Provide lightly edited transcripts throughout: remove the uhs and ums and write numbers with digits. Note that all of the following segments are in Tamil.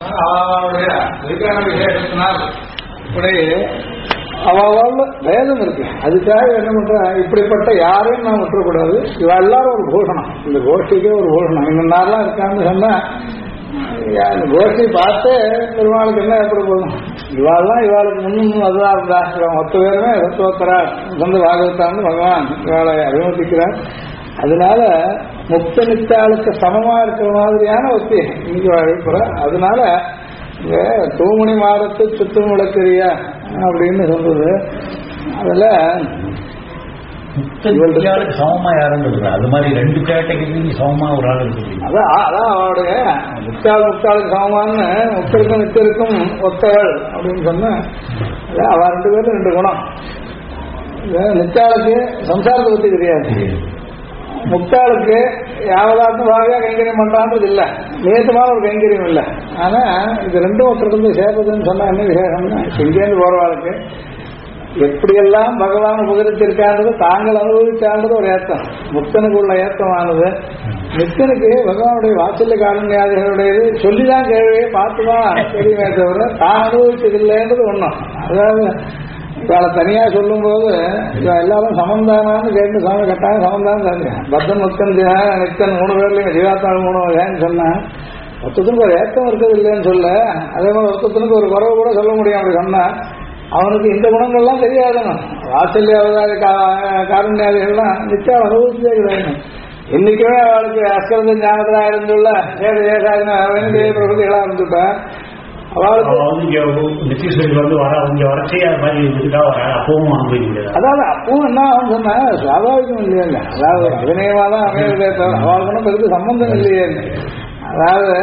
அவளுடைய விரிவான விசேஷத்தினால் இப்படி அவள் வேதம் இருக்கு. அதுக்காக என்ன பண்ற, இப்படிப்பட்ட யாரையும் நான் விட்டுறக்கூடாது. இவ எல்லாரும் ஒரு பூஷணம், இந்த கோஷ்டிக்கே ஒரு பூஷணம். இந்த நாள்லாம் இருக்கான்னு சொன்னா இந்த கோஷ்டி பார்த்து பெருமாளுக்கு என்ன ஏற்பட போதும். இவாள்லாம் இவாளுக்கு முன்னும் அதுதான் இருந்தா. இவன் மொத்த பேருமே ரத்தோத்தரா சொந்த பாகவத்தான்னு பகவான் இவாளை அனுமதிக்கிறார். அதனால முக்த நித்தாளுக்கு சமமா இருக்கிற மாதிரியான ஒத்தி இங்க எழுப்புற. அதனால இந்த தூமணி மாடத்து சுத்தம் விளக்கறியா அப்படின்னு சொல்றது. அதுல சமமா யாரும் சொல்ற அது மாதிரி ரெண்டு கேட்டகரி சமமா ஒரு ஆள் இருக்கு. அதான் அவளுடைய முக்தாளுக்கு சமமானு முக்தருக்கும் நித்தருக்கும் ஒத்தவள் அப்படின்னு சொன்ன அவ ரெண்டு பேரும் ரெண்டு குணம். நித்தாளுக்கு சம்சாரத்தை பத்தி தெரியாது, முக்தாளுக்கு யாவதார்த்தம் பாவியா கைங்கரியம் பண்றான்றது இல்ல, நேசமான ஒரு கைங்கரியம் இல்லை. ஆனா இது ரெண்டும் ஒருத்தருக்கு சேர்றதுன்னு சொன்னா என்ன விசேஷம்னா, இங்கேருந்து போறவாளுக்கு எப்படியெல்லாம் பகவான் உபகரிச்சிருக்கான்றது தாங்கள் அனுபவிச்சான்றது ஒரு ஏத்தம். முக்தனுக்கு உள்ள ஏத்தமானது. நித்தனுக்கு பகவானுடைய வாத்சல்ய காரண்யாதிகளுடையது சொல்லிதான் கேள்வியை பார்த்துதான் தெரியுமே தவிர தான் அனுபவிச்சதில்லைன்றது ஒண்ணும். அதாவது இவளை தனியா சொல்லும் போது எல்லாரும் சமந்தானான்னு கேட்டு சாமி கட்டாயம் சமந்தான் தாங்க. பத்தன் முக்தன் நித்தன் 3 பேர்லயும் ஜீவாத்மாவில் 3 வகைன்னு சொன்னா ஒருத்தனுக்கு ஒரு ஏத்தம் இருக்கிறது இல்லைன்னு சொல்ல, அதே மாதிரி ஒருத்தனுக்கு ஒரு குறவு கூட சொல்ல முடியும். அப்படி சொன்னா அவனுக்கு இந்த குணங்கள்லாம் தெரியாதுன்னு. வாத்சல்ய அவதார காரண்யாதிகள்லாம் நிச்சயம் அனுபவிச்சதே கிடையாது. இன்னைக்குமே அவளுக்கு அஸ்கரந்த ஞானத்திலா இருந்துள்ள வேண்டிய பிரபதிகளா இருந்துட்டா அதாவது அப்பவும் என்ன ஆகும் சொன்னா சுவாபாவிகம் இல்லையா, அதாவது அபிநயமாதான் அமையதே தவிர அவளுக்கு பெருக்கு சம்பந்தம் இல்லையே. அதாவது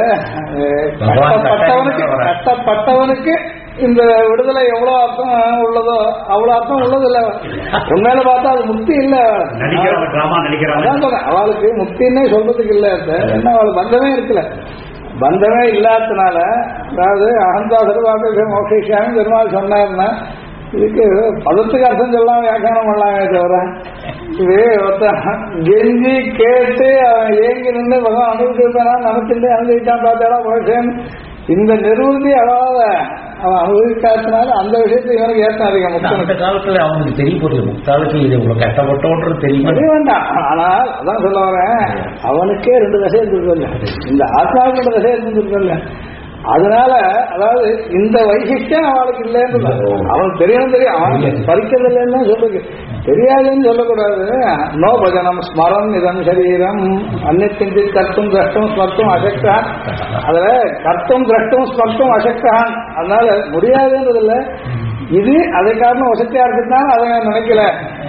கஷ்டப்பட்டவனுக்கு இந்த விடுதலை எவ்வளவு அர்த்தம் உள்ளதோ அவ்வளவு அர்த்தம் உள்ளது இல்ல. உண்மையில பார்த்தா அது முக்தி இல்ல. அதான் சொல்றேன், அவளுக்கு முக்தின்னே சொல்றதுக்கு இல்ல. என்ன அவளுக்கு பந்தமே இருக்குல்ல, பந்தமே இல்லாதனால. அதாவது அகந்தா சர்வாபேஷ மோக்ஷாமி பெருமாள் சொன்னாருன்னா இதுக்கு பதத்துக்கு அர்த்தம் சொல்லலாம், வியாக்கியானம் பண்ணலாமே தவிர இது கெஞ்சி கேட்டு அவன் ஏங்கி நின்று பகவான் அனுபவிச்சிருப்பானா நமக்கு அனுபவிக்கான் பார்த்தாடா மோஷன் இந்த நிறுவனத்தை அதாவது அவன் அனுபவிக்காதனால அந்த விஷயத்தை இவனுக்கு ஏற்ற அதிகம். அந்த காலத்துல அவனுக்கு தெரிய போறது முக்தாளுக்கு இது இவ்வளவு கஷ்டப்பட்டோன்றது தெரிய வேண்டாம். ஆனால் அதான் சொல்ல வரேன், அவனுக்கே 2 தசை இருந்திருக்கல, இந்த ஆத்மாவுக்கு 2 தசை இருந்திருக்கல. அதனால அதாவது இந்த வைசிஷ்டம் அவளுக்கு இல்லைன்னு அவனுக்கு தெரியணும். தெரியும் அவனுக்கு பறிக்கிறது இல்லைன்னு சொல்லுது, தெரியாதுன்னு சொல்லக்கூடாது. நோ பஜனம் ஸ்மரம் இதம் சரீரம் அந்நியத்தின் கர்த்தும் திரஷ்டும் ஸ்மர்த்தும் அசக்தான். அதுல கர்த்தும் திரஷ்டும் ஸ்மர்த்தும் அசக்தான். அதனால முடியாதுன்றது இல்லை. இது அதை காரணம் வசதியா இருக்குதான் அதை நினைக்கல.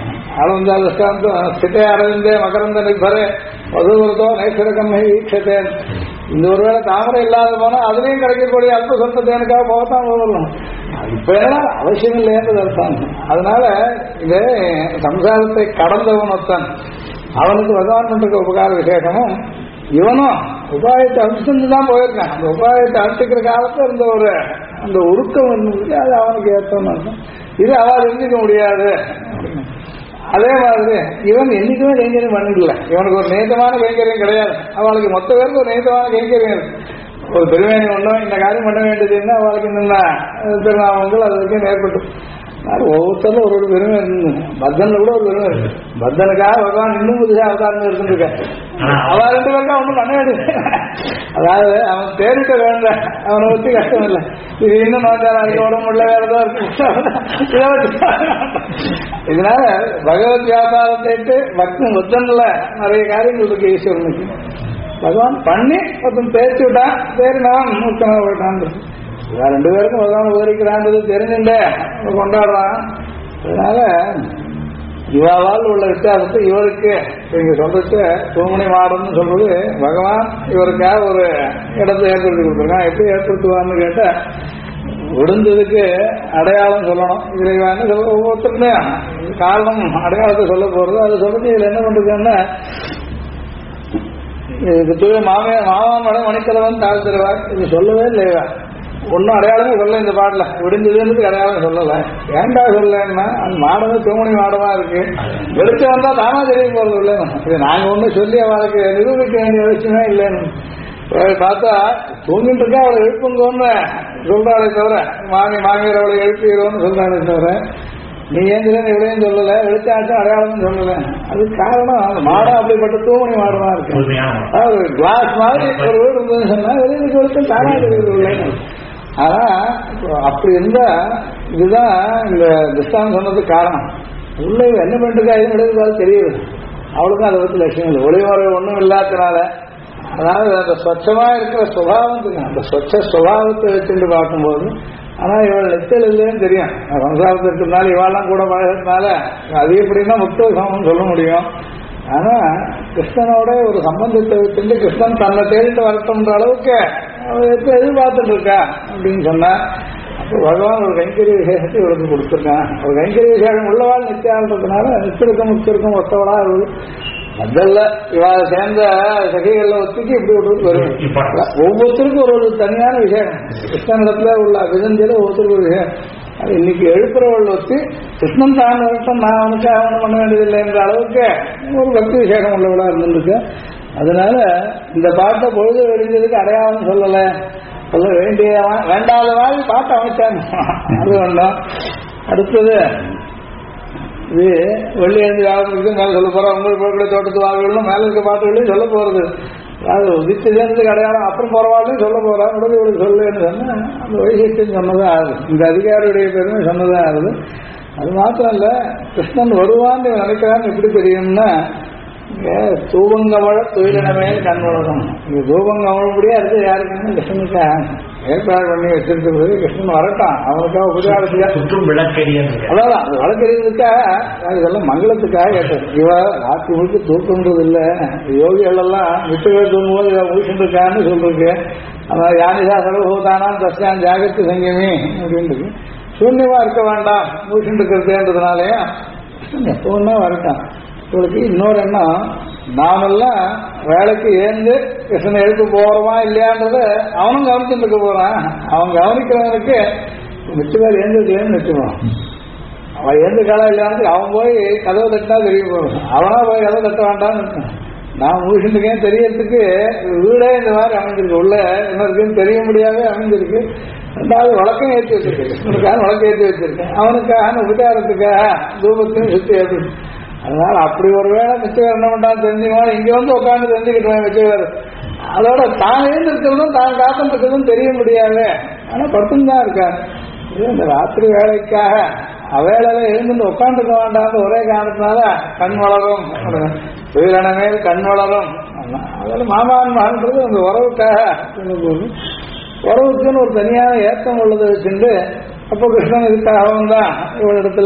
சிட்டை அரவிந்தே மகரந்த நிர்பரே மதுவரத்தோ நைசரகம் ஈட்சத்தே. இந்த ஒருவேளை தாமரை இல்லாத போனா அதுலயும் கிடைக்கக்கூடிய அல்ப சொற்பத்தேனுக்காக போகத்தான் போகலாம். இப்ப என்ன அவசியம் இல்லைன்றது அர்த்தம். அதனால இது சம்சாரத்தை கடந்தவன் ஒருத்தன், அவனுக்கு பகவான் பண்ற உபகார விசேஷமும் இவனும் உபாயத்தை அனுப்பிச்சு தான் போயிருக்கான். அந்த உபாயத்தை அனுப்பிக்கிற காலத்துல இருந்த ஒரு அந்த உருக்கம் இருந்தது, அது அவனுக்கு ஏற்றம்னு அர்த்தம். இது அவள் எந்திக்க முடியாது. அதே மாதிரி இவன் என்னைக்குமே கைங்கரியம் பண்ணல. இவனுக்கு ஒரு நேசமான கைங்கரியம் கிடையாது. அவளுக்கு மொத்த பேருக்கு ஒரு நேசமான கைங்கரியம் இருக்கு. ஒரு பெருமையை ஒன்றும் இந்த காரியம் பண்ண வேண்டியது என்ன அவளுக்கு இந்த திருநாமங்கள் அது வரைக்கும் ஏற்பட்டு ஒவ்வொருத்தரும் ஒரு பெருமை இருந்து. பத்தன்ல கூட ஒரு பெருமை இருக்கு. பத்தனுக்காக பகவான் இன்னும் புதுசாக அவதாரம் இருந்துருக்க. அவ 2 பேருக்கா ஒன்றும் பண்ண வேண்டியது. அதாவது அவன் தேடிக்க வேண்டாம், அவனை பற்றி கஷ்டம் இல்லை. இது இன்னும் நோஞ்சாலும் உடம்பு உள்ள வேற ஏதோ இருக்கு. இதனால பகவத் வியாபாரத்தை பக்தி புத்தன்ல நிறைய காரியங்கள் இருக்கு. ஈஸ்வரனுக்கு பகவான் பண்ணி ஒருத்தன் பேச்சு விட்டான், தேறினவன் முத்தனா போயிட்டான். 2 பேருக்கும் பகவான் உபகரிக்கிறான்றது தெரிஞ்சுட்டே கொண்டாடுறான். அதனால இவாவால் உள்ள வித்தியாசத்தை இவருக்கு இங்க சொல்றது தூமணி மாடம்னு சொல்றது பகவான் இவருக்காக ஒரு இடத்தை ஏற்படுத்தி கொடுத்துருக்கான். எப்படி ஏற்படுத்துவான்னு கேட்டா விடுந்ததுக்கு அடையாளம் சொல்லணும். இறைவான்னு சொல்ல ஒவ்வொருத்தருமே காரணம் அடையாளத்தை சொல்ல போறது. அது சொல்றது இதுல என்ன பண்றதுன்னா இதுக்கு மாமாமடம் மணிக்கலவன் தாழ் தருவார். இது சொல்லவே இல்லையா, ஒன்னும் அடையாளமே சொல்ல இந்த பாடல. விடுஞ்சதுன்னு அடையாளம் சொல்லல. ஏண்டா சொல்லன்னா அந்த மாடமே தூமணி மாடமா இருக்கு. வெளிச்சு வந்தா தானா தெரிய போறது இல்லைன்னு. நாங்க ஒன்னும் சொல்லி அவளுக்கு நிரூபிக்க வேண்டிய அவசியமே இல்லைன்னு. பார்த்தா தூங்கிட்டு இருக்கா அவளை எழுப்புங்கன்னு சொல்றாளே தவிர மாமியார் அவளை எழுப்பிடுவோம்னு சொல்றாளே தவிர நீ ஏந்திரன்னு இவளையும் சொல்லல எழுத்தாச்சும் அடையாளம்னு சொல்லல. அது காரணம் மாடம் அப்படிப்பட்ட தூமணி மாடமா இருக்கு. அதாவது கிளாஸ் மாதிரி ஒரு வீடு இருந்ததுன்னு சொன்னா வெளியில கொடுத்து தானா தெரியுது. ஆனா அப்படி இருந்தா இதுதான் இந்த திஷ்டாந்தம் சொன்னதுக்கு காரணம். உள்ள என்ன பண்ணிருக்கா இது நடக்குது தெரியுது. அவளுக்கும் அதை பத்தி லட்சியம் இல்லை. ஒளிமுறை ஒன்றும் இல்லாதனால அதாவது அந்த ஸ்வச்சமா இருக்கிற சுபாவத்துக்கு அந்த ஸ்வச்ச சுபாவத்தை வச்சுட்டு பார்க்கும்போது ஆனா இவள் லட்சல் இல்லைன்னு தெரியும். சம்சாரத்தில் இருக்கிறதுனால இவாள்லாம் கூட பழகிறதுனால அது எப்படின்னா முக்த சமம்னு சொல்ல முடியும். ஆனா கிருஷ்ணனோட ஒரு சம்பந்தத்தை வச்சுட்டு கிருஷ்ணன் தன்னை தேடிட்டு வரட்டும்ன்ற அளவுக்கு அவள் எதிர்பார்த்துட்டு இருக்கா அப்படின்னு சொன்னா அப்போ பகவான் ஒரு கைங்கரிய விசேஷத்தை இவளுக்கு கொடுத்துருக்கான். ஒரு கைங்கரிய விசேஷம் உள்ளவாள் நித்தியாகிறதுனால நித்திருக்கும் முக்திருக்கும் ஒத்தவளா முதல்ல இவாள சேர்ந்த சகைகள்ல ஒத்துக்கு இப்படி ஒரு வரும். ஒவ்வொருத்தருக்கும் ஒரு தனியான விஷயம். கிருஷ்ணனிடத்துல உள்ள அபிதந்தியில ஒவ்வொருத்தருக்கு ஒரு விஷயம். அது இன்னைக்கு எழுப்புறவள் ஒத்து கிருஷ்ணன் தான் வரட்டும் நான் அவனுக்கு ஆவணம் பண்ண வேண்டியதில்லை என்ற அளவுக்கு ஒரு பக்தி விசேஷம் உள்ளவளா இருந்திருக்கு. அதனால இந்த பாட்டை பொழுது வெடிஞ்சதுக்கு அடையாளம் சொல்லலை, சொல்ல வேண்டிய வேண்டாத மாதிரி பாட்டை அமைச்சாங்க. அது வேண்டாம். அடுத்தது இது வெள்ளி எழுந்து வியாபாரத்துக்கு மேலே சொல்ல போறோம். உங்களுக்கு போகக்கூடிய தோட்டத்து வாழ்வுகளும் மேல இருக்க பாட்டுகளையும் சொல்ல போறது. அதாவது உதித்து சேர்ந்ததுக்கு அடையாளம் அப்புறம் போறவாழ்லையும் சொல்ல போறான். உடனே இவளுக்கு சொல்லுன்னு சொன்னா அந்த வைசிஷ்டம் சொன்னதான் ஆகுது. இந்த அதிகாரியுடைய பெருமை சொன்னதான் ஆகுது. அது மாத்திரம் இல்ல, கிருஷ்ணன் வருவான்னு நினைக்கிறான்னு எப்படி தெரியும்னா தூபங்கமழ துயிலனமே கண் வளரும். இங்க தூபங்கமழப்படியா இருக்கு யாருக்குன்னு கிருஷ்ணனுக்கு ஏற்பாடு பண்ணி வச்சிருக்கிறது. கிருஷ்ணன் வரட்டான் அவனுக்காக உபகாரத்துக்காக சுற்றும் விளக்கறிய அதான் அது வழக்கறியதுக்காக இதெல்லாம் மங்களத்துக்காக கேட்டது. இவ ராத்திரி முழுக்க தூக்கம்ன்றது இல்லை. யோகிகள் எல்லாம் விட்டு பேர் தூங்கும்போது இவ முடிச்சுட்டு இருக்கான்னு சொல்லிருக்கு. அதான் யானிதா சர்வபூதானா தஸ்யான் ஜாகத்து சங்கமி அப்படின்றது. சூன்யமா இருக்க வேண்டாம் முடிச்சுட்டு இருக்கிறதுன்றதுனாலயே கிருஷ்ணன் எப்பவுமே வரட்டான். இவளுக்கு இன்னொரு எண்ணம், நாமெல்லாம் வேலைக்கு ஏந்து கிருஷ்ணனை எழுத்து போறோமா இல்லையான்றத அவனும் கவனிச்சுட்டு இருக்க போறான். அவன் கவனிக்கிறவனுக்கு மிச்ச பேர் ஏந்திருக்கலன்னு வச்சுக்கணும். அவன் ஏந்து காலம் இல்லையான்னு அவன் போய் கதவை தட்டா தெரிய போறான். அவனா போய் கதவை தட்ட வேண்டாம்னு நான் முடிச்சுட்டுக்கேன் தெரியறதுக்கு வீடே இந்த மாதிரி அமைஞ்சிருக்கு. உள்ள என்ன இருக்குன்னு தெரிய முடியாவே அமைஞ்சிருக்கு. ரெண்டாவது வழக்கம் ஏற்றி வச்சிருக்கேன். கிருஷ்ணனுக்காக வழக்கம் ஏற்றி வச்சிருக்கேன். அவனுக்காக உபச்சாரத்துக்காக தூபத்தையும் சுத்தி ஏற்றி. அதனால அப்படி ஒரு வேளை மிச்சவர் என்ன பண்ணான்னு தெரிஞ்சுமா இங்க வந்து உட்காந்து தெரிஞ்சுக்கிட்டேன் மிச்சவர். அதோட தான் எழுந்திருக்கிறதும் தான் காத்துட்டு இருக்கிறதும் தெரிய முடியாது. ஆனா படுத்துன்னு தான் இருக்காங்க. இந்த ராத்திரி வேலைக்காக அவேளையில எழுந்து உட்காந்துக்க வேண்டாம்னு ஒரே காரணத்தினால கண் வளரும் துயிலனமே கண் வளரும். அதில் மாமான் மகன்றது அந்த உறவுக்காக சொல்லும்போது உறவுக்குன்னு ஒரு தனியான ஏக்கம் உள்ளதை வச்சுட்டு அப்போ கிருஷ்ணன் இதுக்காகவும் தான் இவளிடத்துல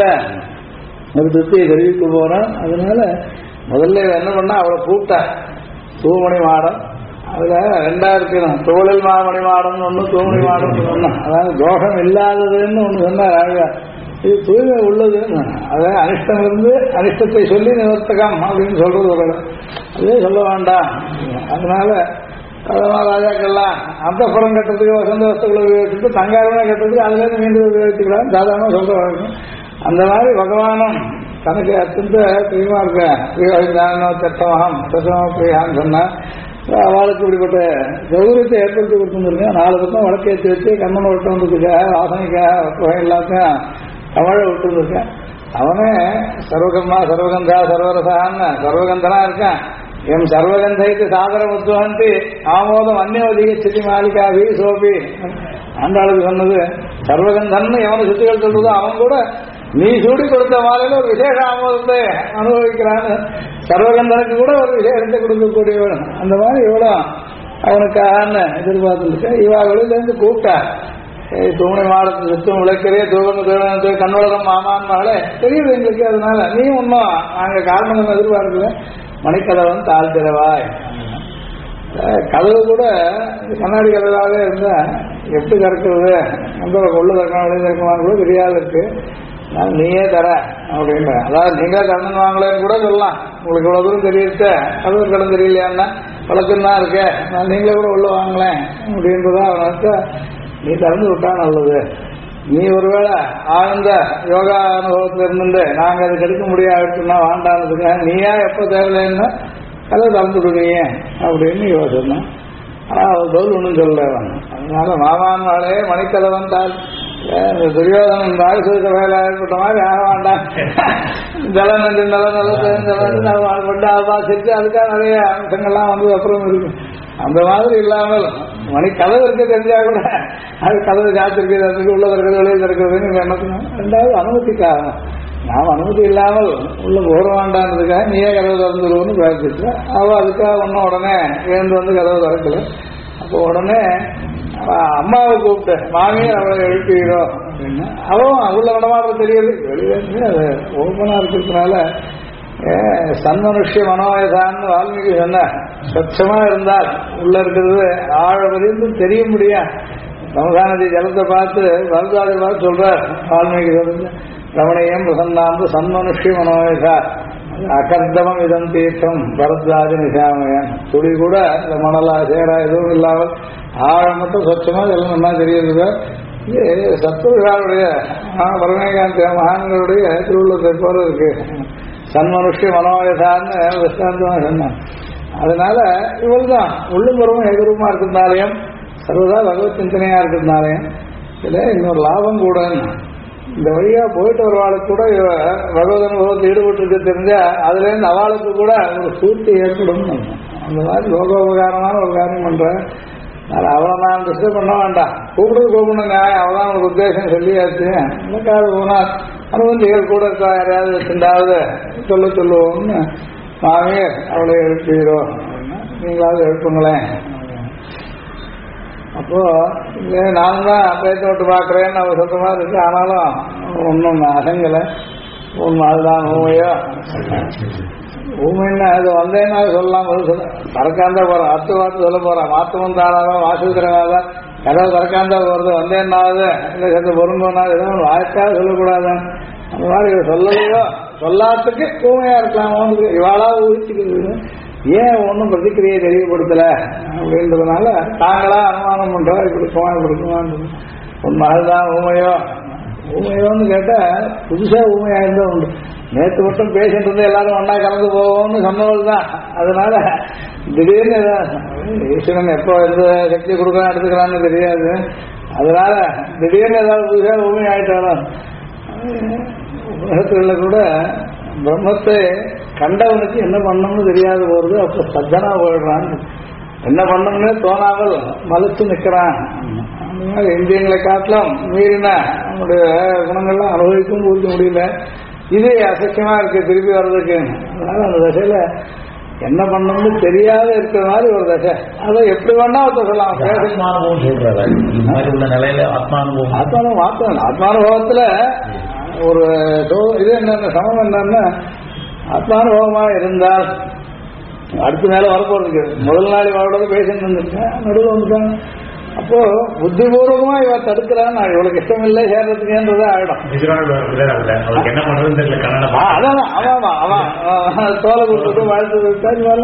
ஒரு திருப்தியை தெரிவிக்க போறான். அதனால முதல்ல என்ன பண்ணா அவளை கூப்பிட்டா தூமணி மாடம். அதுல ரெண்டா இருக்கணும், தோளில் மாமணி மாடம்னு ஒண்ணு தூமணி மாடம்னு சொன்னா. அதாவது தோஷம் இல்லாததுன்னு ஒண்ணு சொன்னா இது தூய்மை உள்ளதுன்னு. அதாவது அனிஷ்டம் இருந்து அனிஷ்டத்தை சொல்லி நிவர்த்தகம் அப்படின்னு சொல்றது ஒரு அதே சொல்ல வேண்டாம். அதனால ராஜாக்கள்லாம் அந்த புறம் கட்டுறதுக்கு வசந்த வஸ்துக்களை உபயோகிச்சுட்டு தங்காரமே கட்டுறதுக்கு அதுல இருந்து மீண்டும் உபயோகிச்சுக்கலாம் சாதாரண சொல்ற வழக்கம். அந்த மாதிரி பகவானும் தனக்கு அத்தந்த பிரியமா இருக்க சட்டமகம் சட்டமாக பிரியான்னு சொன்னா அவளுக்கு இப்படிப்பட்ட கௌரவத்தை ஏற்படுத்தி கொடுத்துருக்கேன். 4 பக்கம் வழக்கேற்றி வச்சு கண்ணனை விட்டு வந்ததுக்காக வாசனைக்காக எல்லாத்தையும் தமிழை விட்டு இருந்திருக்கேன். அவனே சர்வகம்மா சர்வகந்தா சர்வரசான்னு சர்வகந்தனா இருக்கான். எம் சர்வகந்தைக்கு சாதரம் உத்வகந்தி ஆமோதம் அந்நியோதிக சித்தி மாலிகாபி சோபி ஆண்டாளுக்கு சொன்னது. சர்வகந்தன்னு எவனை சுத்திகள் சொல்றதோ அவன் கூட நீ சூடி கொடுத்த மாலையில ஒரு விசேஷ ஆமோதத்தை அனுபவிக்கிறான்னு சர்வகந்தனுக்கு கூட ஒரு விசேஷத்தை கொடுக்கக்கூடியவன். அந்த மாதிரி எவ்வளோ அவனுக்காக எதிர்பார்த்துருக்க. இவா வெளியிலேருந்து கூப்பிட்டா தூணை மாடத்து சுத்தம் விளக்கறிய தூவந்து கண்ணுலகம் மாமான் மகளே தெரியுது எங்களுக்கு. அதனால நீ ஒன்றும் நாங்க காரணம் எதிர்பார்க்கல. மணிக்கதவன் தாழ்த்திரவாய். கதவு கூட கண்ணாடி கதவாகவே இருந்தா எப்படி திறக்கிறது அந்த உள்ள திறக்கணும் வெளியே திறக்கணும் கூட தெரியாது இருக்கு. நான் நீயே தர அப்படின்ற அதாவது நீங்களே கண்ணன் வாங்கலன்னு கூட சொல்லலாம். உங்களுக்கு இவ்வளவு தூரம் தெரியுது கதவு கடன் தெரியலையான்னா வழக்கம் தான் இருக்கேன் நான் நீங்களே கூட உள்ள வாங்கலேன் அப்படின்றதா அவனுக்கு நீ திறந்து விட்டா நல்லது. நீ ஒருவேளை ஆழ்ந்த யோகா அனுபவத்தில் இருந்துட்டு நாங்க அதை கெடுக்க முடியாதுன்னா வாண்டானதுக்காக நீயா எப்போ தேவையில்லைன்னா கதை திறந்து விடுவீங்க அப்படின்னு இவ சொன்னான். அவர் பதில் ஒன்றும் சொல்லலாம். அதனால மாமான் வாழே மணிக்கலவன் தாள் துரியோதனன் ராஜசூத்த வேலை ஏற்பட்ட மாதிரி ஆக வேண்டாம். ஜலம் நன்றி நலம் நல்ல வாசிச்சு அதுக்காக நிறைய அம்சங்கள்லாம் வந்து அப்புறம் இருக்கு. அந்த மாதிரி இல்லாமல் மணி கதவு இருக்க தெரிஞ்சா கூட அது கதவு காத்திருக்கிறது, அதுக்கு உள்ள இருக்கிறது வெளியில் இருக்கிறதுன்னு எண்ணத்துனா ரெண்டாவது அனுமதிக்காக நாம் அனுமதி இல்லாமல் உள்ள போக வேண்டான்றதுக்காக நீயே கதவு திறந்துருவோன்னு பிரார்த்திச்சு. அவள் அதுக்காக ஒன்றும் உடனே எழுந்து வந்து கதவு திறக்கல. அப்போ உடனே அம்மாவை கூப்பிட்டு மாமியார் அவளை எழுப்பிடுறோம் அப்படின்னா அவன் உள்ள விடமாடுறது தெரியுது. வெளியிலேருந்து அது ஓப்பனாக இருக்கிறதுனால சன்மனுஷ்ய மனோயதான்னு வால்மீகி சொன்ன ஸ்வச்சமா இருந்தால் உள்ள இருக்கிறது ஆழ வரைந்து தெரிய முடியாது. சமதானதி ஜலத்தை பார்த்து வரதாதை பார்த்து சொல்றார் வால்மீகி சொல்றது ரமணியம் பிரசன்னாந்து சன்மனுஷ்ய மனோயதா அகர்தமம் இதம் தீர்த்தம் பரத்வாஜ நிசாமயன். துளி கூட இந்த மணலா சேரா எதுவும் இல்லாமல் ஆழம் மட்டும் சொச்சமா எல்லாம் நல்லா தெரியுது. இது சத்துருகளுடைய பரமேகாந்தி மகான்களுடைய திருவுள்ளத்தை போல இருக்கு. சன்மனுஷ்ய மனோயதான்னு விஸ்தாந்தமா சொன்னான். அதனால இவள் தான் உள்ளும் புறமும் எதிர்மா இருக்கிறதுனாலையும் சர்வதா பகவத் சிந்தனையா இருக்கிறதுனாலையும் இதுல இன்னொரு லாபம் கூட. இந்த வழியா போயிட்டு வருவாளுக்கு கூட பகவத் அனுபவத்தில் ஈடுபட்டு இருக்க தெரிஞ்சா அதுல இருந்து அவளுக்கு கூட ஒரு சூழ்ச்சி ஏற்படும். அந்த மாதிரி லோகோபகாரமான ஒரு காரியம் பண்றேன். அவளை நான் டிஸ்டர்ப் பண்ண வேண்டாம். கூப்பிடுங்க அவதான் ஒரு உத்தேசம் சொல்லியாச்சு. எனக்காவது போனால் அனுபவந்திகள் கூட இருக்கா யாரையாவது வச்சுட்டாவது சொல்லுவோம்னு மாமே அவளை எழுப்பிடுறோம் அப்படின்னா நீங்களாவது எழுப்புங்களேன். அப்போ நான் தான் பேச்சு விட்டு பார்க்குறேன்னு அவள் சொல்ற மாதிரி இருக்கு. ஆனாலும் ஒன்றும் அசங்கலை. ஒன்று அதுதான் ஊமையோ ஊமைன்னா அது வந்தேன்னா சொல்லலாம். தரக்காந்தா போகிறோம் அத்து வார்த்தை சொல்ல போகிறான். மாத்தமும் தாராதான் வாசுகிறவாதான் கதவு தரக்காந்தா போகிறது வந்தேன்னாவது இல்லை சேர்ந்து பொருந்தோன்னா எதுவும் வாய்க்காக சொல்லக்கூடாது. அந்த மாதிரி சொல்லலையோ சொல்லாத்துக்கு ஊமையா இருக்கலாமோ இவாளா ஊழிச்சுக்கிறது. ஏன் ஒன்றும் பிரதிக்கிரியை தெரியப்படுத்தல அப்படின்றதுனால தாங்களா அனுமானம் பண்றா இப்படிக்குமான்னு உன் மகள்தான் ஊமையோன்னு கேட்டா புதுசா ஊமையா இருந்தா உண்டு. நேற்று மட்டும் பேசிட்டு இருந்து எல்லாரும் ஒன்னா கலந்து போவோம்னு சொன்னவள் தான். அதனால திடீர்னு ஈஸ்வரன் எப்போ எந்த சக்தி கொடுக்கலாம் எடுத்துக்கலான்னு தெரியாது. அதனால திடீர்னு ஏதாவது புதுசா ஊமை ஆயிட்டாலும் உலகத்துல கூட பிரம்மத்தை கண்டவனுக்கு என்ன பண்ணணும்னு தெரியாது போறது. அப்ப சத்தனா போயிடுறான். என்ன பண்ணணும்னு தோணாமல் மலைச்சு நிற்கிறான். அந்த மாதிரி இந்தியங்களை காட்டிலும் மீறின அவனுடைய குணங்கள்லாம் அனுபவிக்கும் பூர்த்தி முடியல. இது அசக்கியமா இருக்கு திருப்பி வர்றதுக்கு. அதனால அந்த தசையில என்ன பண்ணணும்னு தெரியாத இருக்கிற மாதிரி ஒரு தசை. அதை எப்படி வேணா சொல்லலாம். ஆத்மானுபவத்துல ஒரு இது என்னென்ன சமம் என்னன்னா ஆத்மானுபவமா இருந்தால் அடுத்த மேல வரப்போறதுக்கு முதல் நாள் இவளோட பேசிட்டு இருந்திருக்கேன். நடுவில் வந்துட்டாங்க. அப்போ புத்திபூர்வமா இவ தடுக்கிறான். இவளுக்கு இஷ்டம் இல்லை சேர்றதுக்குன்றதே ஆயிடும். அதான் அவன் தோலை கொடுத்தது வாழ்த்து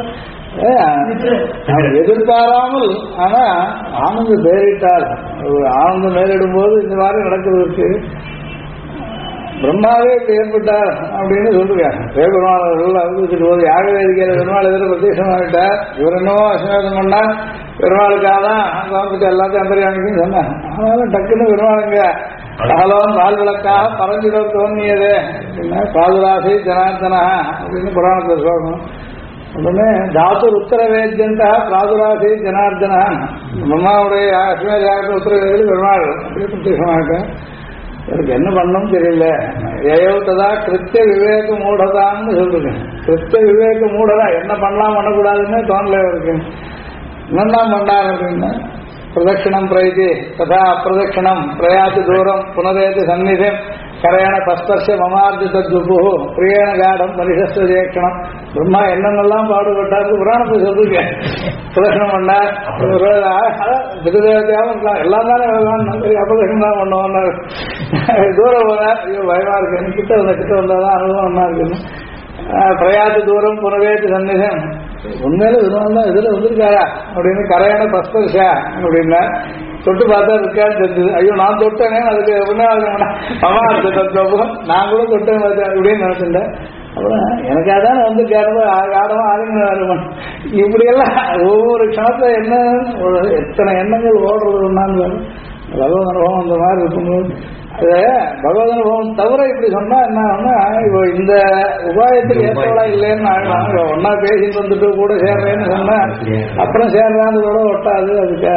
எதிர்பாராமல். ஆனா ஆனந்தம் நேரிட்டால் ஆனந்தம் நேரிடும் போது இந்த மாதிரி நடக்கிறதுக்கு பிரம்மாவே இப்படி ஏற்பட்டார் அப்படின்னு சொல்லிருக்காங்க. பெருமாள் அனுபவிச்சுட்டு போது யாக வேதிக்கையில பெருமாள் எதிர பிரத்யட்சமாகிட்டார். இவர் என்னவோ அசமேதம் பண்ணா பெருமாளுக்காக தான் சுவாமிக்கு எல்லாத்தையும் அந்தரியாமிக்குன்னு சொன்னாங்க. ஆனாலும் டக்குன்னு பெருமாளுங்க அகலோன் நாள் விளக்காக பரஞ்சிட தோன்றியதே அப்படின்னா பாதுராசி ஜனார்த்தனா அப்படின்னு புராணத்தை சொல்லணும். உடனே தாத்து உத்தரவேஜந்தா பிராதுராசி ஜனார்த்தனா பிரம்மாவுடைய அஸ்மேத யாகத்தை உத்தரவேதி பெருமாள் அப்படி பிரத்யட்சமாகிட்டேன். எனக்கு என்ன பண்ணணும் தெரியல. ஏயோத்ததா கிருத்திய விவேக மூடதான்னு சொல்லுங்க. கிருத்திய விவேக மூடதா என்ன பண்ணலாம் பண்ணக்கூடாதுன்னு தோணல இருக்கு. என்னெல்லாம் பண்ணாரு அப்படின்னா பிரதட்சிணம் பிரைதி ததா அப்பிரதட்சிணம் பிரயாதி தூரம் புனரேதி சந்நிதம் கரையான பஸ்பர்ஷ மமார்ஜிதூபு பிரியேன காடம் பரிசஸ்த ஜேட்சணம். பிரம்மா என்னென்னலாம் பாடுபட்டாரு புராணத்தை சொல்லுங்க. பிரதட்சணம் பண்ணார் விததேவதையாவும் இருக்கலாம். எல்லாம் தானே அப்பிரதட்சணம் தான் பண்ணுவோம். தூரம் போனார். ஐயோ பயமா இருக்கு. கிட்ட வந்தாதான் அனுபவம் ஒன்னா இருக்குன்னு பிரயாதி தூரம் புனரேதி சந்நிதம். உண்மையில விரும்பம் தான் இதுல வந்திருக்காரா அப்படின்னு கரையான பஸ்பர்ஷா அப்படின்னா தொட்டு பார்த்தா இருக்கான்னு தெரிஞ்சது. ஐயோ நான் தொட்டேனே அதுக்கு அம்மா தத்துவம் நான் கூட தொட்டேன் அப்படின்னு நினைச்சிட்டேன். அப்புறம் எனக்காக தானே வந்து ஆடவும் ஆளுங்க இப்படியெல்லாம் ஒவ்வொரு க்ஷணத்தை என்ன எத்தனை எண்ணங்கள் ஓடுறதுன்னான்னு பகவத் அனுபவம் அந்த மாதிரி இருக்கும்போது அது பகவத் அனுபவம் தவிர இப்படி சொன்னா என்னன்னா இப்போ இந்த உபாயத்துக்கு ஏற்றவளா இல்லைன்னு ஆகலாம். ஒன்னா பேசிட்டு வந்துட்டு கூட சேர்றேன்னு சொன்னா அப்புறம் சேர்றான்னு கூட ஒட்டாது. அதுக்கு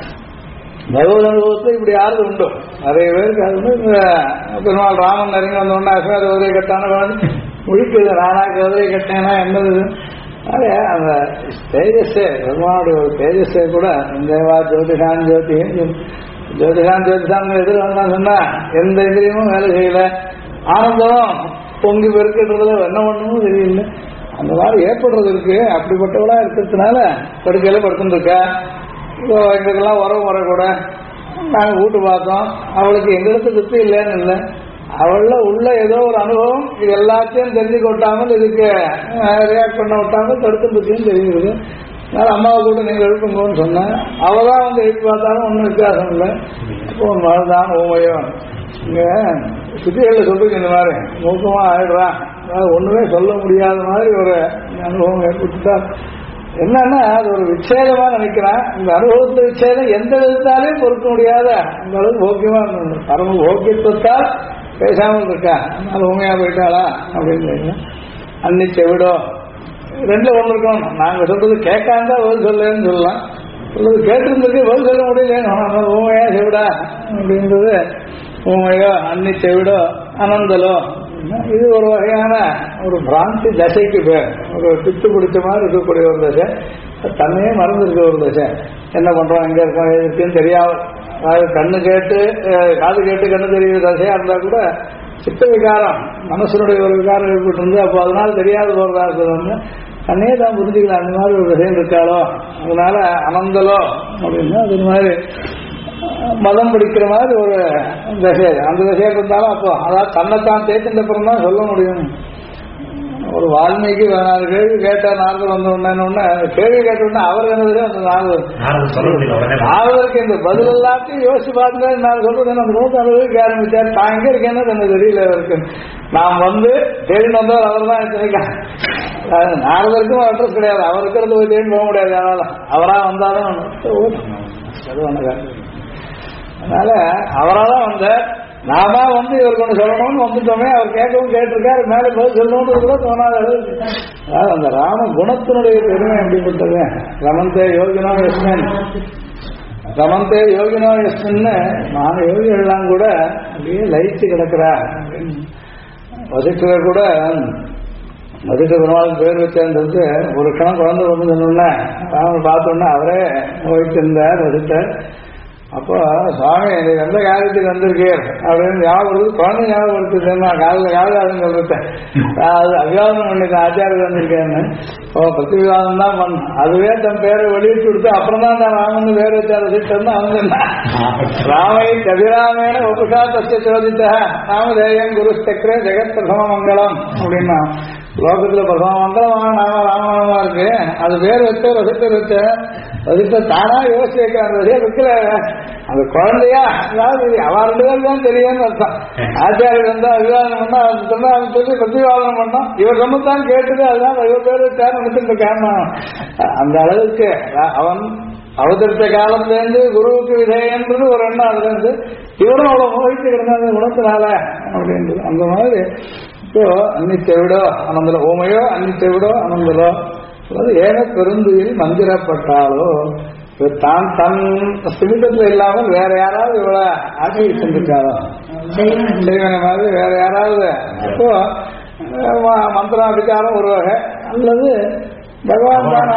பகவத் அனுபவத்தை இப்படி யாரும் உண்டு நிறைய பேருக்கு. அது வந்து இந்த பெருமாள் ராமன் நெருங்கி வந்தோடனே அஸ்வத கௌதரி கட்டான முழிக்குது. நானா கௌதரி கட்டினேன்னா என்னது அது அந்த தேஜஸே பெருமாளுடைய ஒரு தேஜஸே கூட தேவா ஜோதிஷான் ஜோதிஷான் ஜோதிஷான் எதிர் வந்தா சொன்னா எந்த எதிரியும் வேலை செய்யல, ஆனந்தம் பொங்கி பெருக்கின்றதுல என்ன பண்ணணும் தெரியல. அந்த மாதிரி ஏற்படுறது இருக்கு. அப்படிப்பட்டவளா இருக்கிறதுனால படுக்கையில படுத்துட்டு இருக்கா. இப்போ எங்களுக்கெல்லாம் உறவு முறை கூட நாங்கள் வீட்டு பார்த்தோம். அவளுக்கு எங்களுக்கு திருப்தி இல்லைன்னு இல்லை, அவள உள்ள ஏதோ ஒரு அனுபவம் இது எல்லாத்தையும் தெரிஞ்சு கொட்டாமல் இதுக்கு ரியாக்ட் பண்ண விட்டாமல் தடுத்துன்னு தெரியுது. அதனால அம்மாவை கூட நீங்கள் எழுப்புங்கன்னு சொன்னேன். அவதான் வந்து எழுப்பி பார்த்தாலும் ஒன்றும் வித்தியாசம் இல்லை. அப்போ ஒரு மறுதான் ஓமையோ இங்க சுத்திகளில் சொல்றீங்க இந்த மாதிரி மூக்கமா ஆயிடுறான், அதாவது ஒண்ணுமே சொல்ல முடியாத மாதிரி ஒரு அனுபவம் ஏற்பட்டுட்டா என்னன்னா அது ஒரு விச்சேதமா நினைக்கிறான். இந்த அனுபவத்தை விச்சேதம் எந்த விதத்தாலையும் பொறுக்க முடியாத அந்த அளவுக்கு போக்கியமா இருந்தது. பரம போக்கியத்தால் பேசாமல் இருக்கா, அதனால உண்மையா போயிட்டாளா அப்படின்னு அன்னி செவிடோ ரெண்டுல ஒண்ணு இருக்கணும். நாங்க சொல்றது கேட்காந்தா பதில் சொல்லலன்னு சொல்லலாம், சொல்றது கேட்டிருந்ததுக்கு பதில் சொல்ல முடியல. ஊமையா செவிடா அப்படின்றது ஊமையோ அன்னி செவிடோ அனந்தலோ இது ஒரு வகையான ஒரு பிராந்தி தசைக்கு பேர். ஒரு பித்து பிடிச்ச மாதிரி இருக்கக்கூடிய ஒரு தசை, தன்னையே மறந்துருக்க ஒரு தசை. என்ன பண்றோம் எங்க இருக்கோம் இருக்குன்னு தெரியாது. அதாவது கண்ணு கேட்டு காது கேட்டு கண்ணு தெரியுற தசையா இருந்தா கூட சித்த விகாரம் மனசனுடைய ஒரு விகாரம் ஏற்பட்டு இருந்து அப்போ அதனால தெரியாது போறதா இருக்கிறவங்க தன்னையே தான் புரிஞ்சுக்கலாம். அந்த மாதிரி ஒரு தசைன்னு இருக்காளோ அதனால அனந்தலோ அப்படின்னா அது மாதிரி மதம் பிடிக்கிற மாதிரி ஒரு தசை. அந்த தசையா இருந்தாலும் அப்போ அதாவது தன்னைத்தான் தேய்ச்சின்ற அப்புறம் தான் சொல்ல முடியும். ஒரு வால்மீகி 4 கேள்வி கேட்ட நாரதர் வந்த உடனே கேள்வி கேட்ட உடனே அவர் என்னது அந்த நாரதருக்கு இந்த பதில் எல்லாத்தையும் யோசிச்சு பார்த்துட்டு நான் சொல்றேன் அந்த 160 ஆரம்பிச்சார். தான் எங்க இருக்கேன்னு எனக்கு தெரியல இருக்கு. நான் வந்து தேடின்னு வந்தவர் அவர் தான் நினைக்கிறேன். நாரதருக்கும் அட்ரஸ் கிடையாது, அவர் இருக்கிறது போய் தேடி போக முடியாது. அதனால அவரா வந்தாலும் அதனால அவராதான் வந்த நாம வந்து இவருக்கு ஒன்று சொல்லணும்னு வந்துட்டோமே. அவர் கேட்கவும் கேட்டிருக்காரு, மேலே பதில் சொல்லணும்னு கூட தோணாத. அதாவது அந்த ராம குணத்தினுடைய பெருமை எப்படிப்பட்டது. ரமந்தே யோகினோ யஸ்மின் ரமந்தே யோகினோ யஸ்மின்னு மான யோகிகள்லாம் கூட அப்படியே லயிச்சு கிடக்கிறா. வசிஷ்டர் கூட வசிஷ்ட பெருமாளுக்கு பேர் வச்சிருந்தது ஒரு கணம் குழந்தை வந்து சொன்னோன்னே ராமன் பார்த்தோன்னே அவரே வகிச்சிருந்தார் வசிஷ்டர். அப்போ சுவாமி எனக்கு எந்த காரியத்துக்கு வந்திருக்கேன் அப்படின்னு ஞாபகம் குழந்தை ஞாபகப்படுத்து காதலாதுன்னு சொல்லிட்டேன். அது அபிவாதம் பண்ணிட்டேன் ஆச்சாரியர் வந்திருக்கேன்னு. பிரதிவிவாதம் தான் பண்ண அதுவே தன் பேரை வெளியிட்டு கொடுத்து அப்புறம் தான் நான் ராமன் பேர் வச்சார் வசிட்டு அவங்க ராமை கதிராமேன உபசா தச்ச சோதித்த ராமதேயம் குரு சக்கரே ஜெகத் பிரசம மங்களம் அப்படின்னா லோகத்துல பிரசம மங்களம் நாம ராமநாமமா இருக்கு. அது பேர் வச்ச வசிட்டர் வச்ச வசிட்ட தானா யோசிச்சு வைக்க அந்த வசிய இருக்கல அந்த குழந்தையா அதாவது அவ 2 பேர் தான் தெரியும்னு அர்த்தம். ஆச்சாரியர் வந்தா அபிவாதம் பண்ணா அது சொன்னா அவன் சொல்லி பிரதிவாதம் பண்ணோம். இவர் சொன்னதான் கேட்டுது அதுதான் இவர் பேர் வச்சார் நினைச்சுட்டு காரணம். அந்த அளவுக்கு அவன் அவதரித்த காலத்திலேருந்து குருவுக்கு விதைன்றது ஒரு எண்ணம். அதுல இருந்து இவரும் அவ்வளவு மோகித்து கிடந்த குணத்தினால அப்படின்றது அந்த மாதிரி. இப்போ அன்னித்தை விடோ அனந்தலோ ஓமையோ அன்னித்தை விடோ அனந்தலோ அதாவது ஏன பெருந்துயில் மந்திரப்பட்டாலோ தான் தன் சிமிட்டத்துல இல்லாமல் வேற யாராவது இவ்வளவு ஆட்சி செஞ்சிருக்காரோ செய்வன மாதிரி வேற யாராவது. அப்போ மந்திரம் அதிகாரம் ஒரு வகை அல்லது பகவான் தான்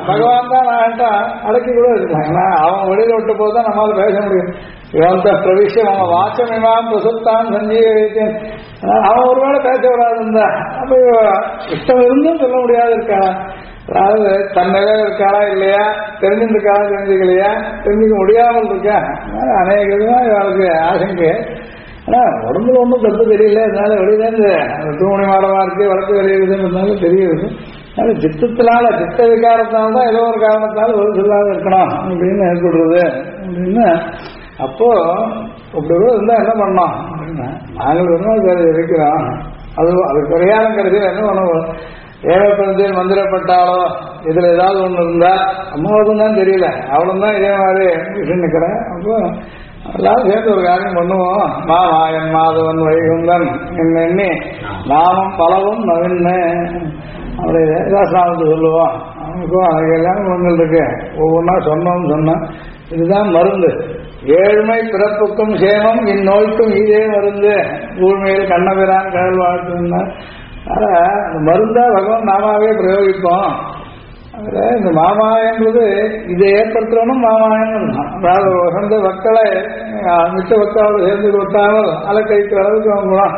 ஆகட்டான் அடக்கி கூட இருக்கலாம். ஏன்னா அவன் வெளியில விட்ட போதுதான் நம்மளால பேச முடியும். இவன் பிரவிஷம் அவன் வாச்சமிமாம் பிரசுத்தான் சஞ்சீவன் அவன் ஒருவேளை பேச விடாது இருந்தா அப்ப இஷ்டம் இருந்தும் சொல்ல முடியாது இருக்கா. அதாவது தன்னிலை இருக்காளா இல்லையா, தெரிஞ்சிருக்காளா தெரிஞ்சுக்கலையா, தெரிஞ்சுக்க முடியாமல் இருக்கா. அநேக விதமா இவளுக்கு ஆசங்கை. ஆனா உடம்புல ஒன்றும் தப்பு தெரியல. அதனால வெளியிலேருந்து தூமணி மாடமா இருக்கு வழக்கு வெளியிடுதுன்னு தெரியுது. அதனால சித்தத்தினால சித்த விகாரத்தினால்தான் ஏதோ ஒரு காரணத்தினால ஒரு சொல்லாத இருக்கணும் அப்படின்னு ஏற்படுறது அப்படின்னு. அப்போ இப்படி இருந்தா என்ன பண்ணோம் அப்படின்னா நாங்கள் ஒரு நாள் வேலை இருக்கிறோம் அதுக்கு பரிகாரம் கிடைச்சது என்ன பண்ணுவோம்? ஏகப்பெருந்தில் மந்திரப்பட்டாலோ இதுல ஏதாவது ஒண்ணு இருந்தா அம்மாவுக்கும் தான் தெரியல, அவளும் தான் இதே மாதிரி நிக்கிறேன். அப்போ எல்லாரும் சேர்ந்து ஒரு காரியம் பண்ணுவோம். மாமாயன் மாதவன் வைகுந்தன் எண்ணி நாமம் பலவும் நவீன்னு அவருடைய தேவதாசனாமத்தை சொல்லுவோம். அவனுக்கும் அதுக்கு எல்லாம் குணங்கள் இருக்கு. ஒவ்வொன்றா சொன்னோம்னு சொன்னா இதுதான் மருந்து. ஏழ்மை பிறப்புக்கும் சேமம் இந்நோய்க்கும் இதே மருந்து. ஊழ்மையில் கண்ணபிரான் கடல் வாழ்த்துன்னா மருந்தா பகவான் நாமாவே பிரயோகிப்போம். அதுல இந்த மாமாயன்றது இதை ஏற்படுத்துறவனும் மாமாயன். அதாவது வசந்த மக்களை மிச்ச பக்தாவோடு சேர்ந்து விட்டாமல் அலக்கழிக்கிற அளவுக்கு அவங்களாம்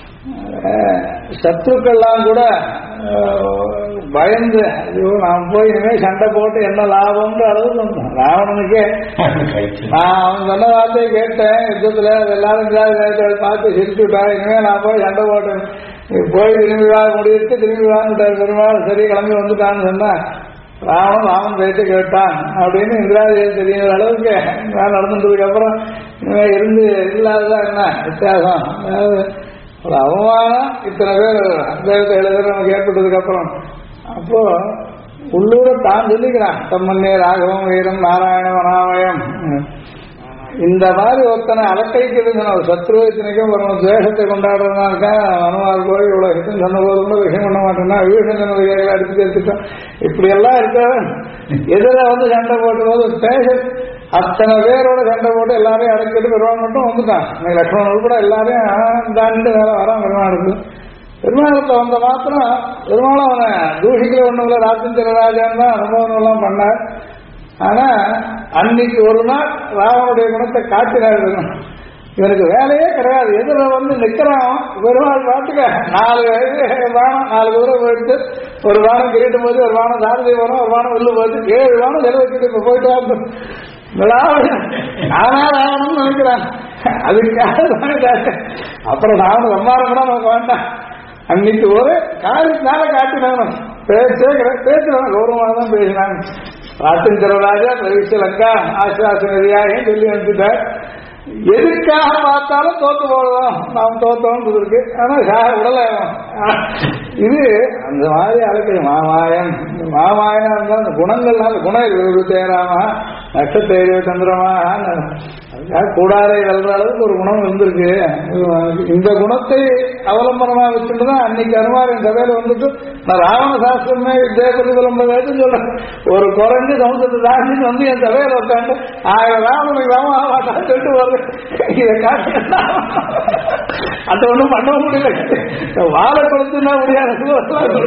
சத்துருக்கெல்லாம் கூட பயந்து ஐயோ நான் போய் இனிமேல் சண்டை போட்டு என்ன லாபம்ன்ற அளவுக்கு ராவணனுக்கே நான் அவன் சொன்ன வார்த்தையை கேட்டேன் யுத்தத்துல எல்லாரும் பார்த்து சிரிச்சுட்டா இனிமேல் நான் போய் சண்டை போட்டேன் போய் திரும்பி வா முடிவிட்டு திரும்பி வாங்கிட்டார் பெருமாள். சரி கிளம்பி வந்துட்டான்னு சொன்னா ராமன் பேச்சு கேட்டான் அப்படின்னு இந்திராதேவி தெரியுற அளவுக்கு நான் நடந்துட்டதுக்கு அப்புறம் இனிமேல் இருந்து இல்லாததான் என்ன வித்தியாசம். அதாவது ஒரு அவமானம் இத்தனை பேர் அத்தியாயத்தை 7 பேர் நமக்கு ஏற்பட்டதுக்கு அப்புறம் அப்போ உள்ளூரை தான் சொல்லிக்கிறான். தம்மன்னே ராகவம் வீரம் நாராயணம் அனாமயம் இந்த மாதிரி ஒருத்தனை அலக்கழிக்கிறது ஒரு சத்ரு இத்தனைக்கும் ஒரு துவேஷத்தை கொண்டாடுறதா இருக்கா. அனுமார் போய் இவ்வளவு ஹிட்டம் சொன்ன போது கூட விஷயம் பண்ண மாட்டேன்னா வீடு சொன்னது அடிச்சு எடுத்துட்டோம். இப்படி எல்லாம் இருக்க எதிர வந்து சண்டை போட்டு போது பேச அத்தனை பேரோட சண்டை போட்டு எல்லாரையும் அடக்கிட்டு பெருமாள் மட்டும் வந்துட்டான். லட்சுமணன் உட்பட எல்லாரையும் தாண்டு வேலை வரான் பெருமாளுக்கு. பெருமாளத்தை வந்த மாத்திரம் பெருமாளும் அவனை தூஷிக்கிற ஒண்ணுல ராஜேந்திர ராஜான் தான் அனுபவம் எல்லாம் பண்ணார். ஆனா அன்னைக்கு ஒரு நாள் ராவனுடைய குணத்தை காட்டினார். இவனுக்கு வேலையே கிடையாது. எதிர வந்து நிக்கிறான் பெருமாள் பாட்டுக்க 4 வானம் 4 தூரம் போயிட்டு ஒரு வானம் கிரீட்டும் போது ஒரு வானம் சாரதி வரும் ஒரு வானம் உள்ளு போது 7 வானம் செலவழிச்சுட்டு இப்ப போயிட்டு வாங்க நானா ராவணம் நினைக்கிறான். அதுக்காக அப்புறம் ராவணன் சம்மாரம் கூட நமக்கு வேண்டாம். அன்னைக்கு ஒரு காரியத்தினால காட்டினாங்க. பேசுறாங்க கௌரவமாக தான் பேசினாங்க. ராஜேந்திர ராஜா பிரவிஷ்ட லங்கா ஆசிராசனதியாக சொல்லி வந்துட்டார். எதுக்காக பார்த்தாலும் தோத்து போடுவோம் நாம் தோத்தோம் இருக்கு. ஆனா உடலை இது அந்த மாதிரி அழைக்கிற மாமாயன். மாமாயனா இருந்தா அந்த குணங்கள்னால குணம் தேராமா நட்சத்திர சந்திரமா அதுக்காக கூடாரை வெல்ற அளவுக்கு ஒரு குணம் இருந்திருக்கு. இந்த குணத்தை அவலம்பனமா வச்சுட்டுதான் அன்னைக்கு அனுமாரின் சபையில வந்துட்டு நான் ராவண சாஸ்திரமே வித்யா பிரதிபலம் சொல்றேன். ஒரு குறைஞ்சு சமுத்திரத்தை தாண்டி வந்து என் சபையில உட்காந்து 1000 ராவணனுக்கு ராமாவாட்டான்னு சொல்லிட்டு வருது. இதை காட்டு அந்த ஒண்ணும் பண்ண முடியல. வாழை கொடுத்துனா முடியாது.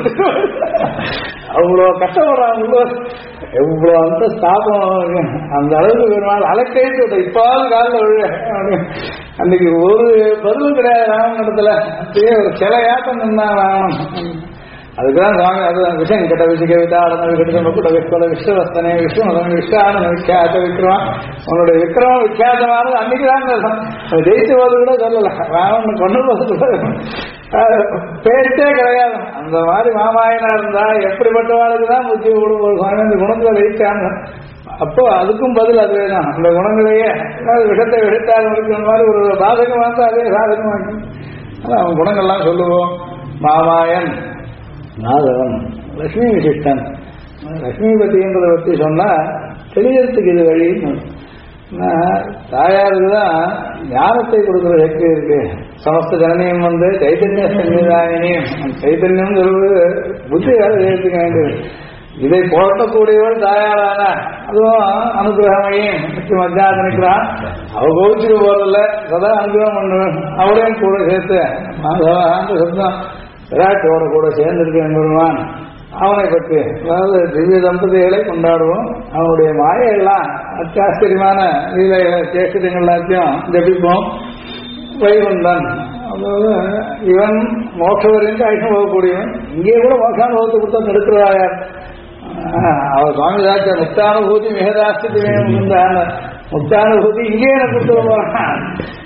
அவ்வளோ கஷ்டப்படுறாங்க. எவ்வளோ அந்த ஸ்தாபம் அந்த அளவுக்கு வேணுமாள் அலக்கழித்து இப்பாவது காலில் விழ அன்னைக்கு ஒரு பதிலும் கிடையாது ராவண இடத்துல. அப்படியே ஒரு சிலையாட்டம் நின்னா ராவணம். அதுக்குதான் சுவாமி அதுதான் விஷயம் கிட்ட விசிகவிதா விக்கிட்ட விஸ்வல விஸ்வஸ்தனே விஸ்வமதன் விஸ்வான விக்கியாத விக்ரமம். உன்னுடைய விக்ரமம் விக்கியாதமானது அன்னைக்குதான் ஜெயிச்சு போது கூட சொல்லல. ராவணன் கொண்டு போது பேச்சே கிடையாது. அந்த மாதிரி மாமாயனா இருந்தா எப்படிப்பட்டவாளுக்குதான் புத்தி விடும். ஒரு சுவாமி அந்த குணங்களை வைக்காங்க. அப்போ அதுக்கும் பதில் அதுவேதான். அந்த குணங்களையே விஷத்தை வெடித்தால் இருக்கிற மாதிரி ஒரு சாதகம் வந்து அதே சாதகமாக்கி அவன் குணங்கள்லாம் சொல்லுவோம். மாமாயன் நாதவன் லட்சுமி விசிஷ்டன். லட்சுமிபதின்றதை பற்றி சொன்னா தெளியறதுக்கு இது வழின்னு. தாயாருக்குதான் ஞானத்தை கொடுக்குற சக்தி இருக்கு. சமஸ்த ஜனனியம் வந்து சைத்தன்ய சன்னிதானியம். சைத்தன்யம் சொல்வது புத்தி வேலை செய்யறதுக்கு வேண்டியது. இதை போட்டக்கூடியவள் தாயாரான அதுவும் அனுகிரகமையும் மத்தியாதனிக்கிறான். அவ கோவிச்சுட்டு போறதில்ல சதா அனுகிரகம் பண்ணுவேன். அவளையும் கூட சேர்த்து மாதவான்னு சொந்தம் விராட்டோட கூட சேர்ந்திருக்கேன் பெருமான். அவனை பற்றி அதாவது திவ்ய தம்பதிகளை கொண்டாடுவோம். அவனுடைய மாயெல்லாம் அத்தியாச்சரியமான லீலைகளை சேஷங்கள் எல்லாத்தையும் ஜபிப்போம். வைகுந்தன் அதாவது இவன் மோட்சவரின் ஐஷம் போகக்கூடியவன். இங்கே கூட மோட்சானுபவத்தை கொடுத்தா தடுக்கிறார். அவர் சுவாமி தாச்ச முக்தானுபூதி மிகதாஸ்தி முக்தானுபூதி இங்கே எனக்கு கொடுத்து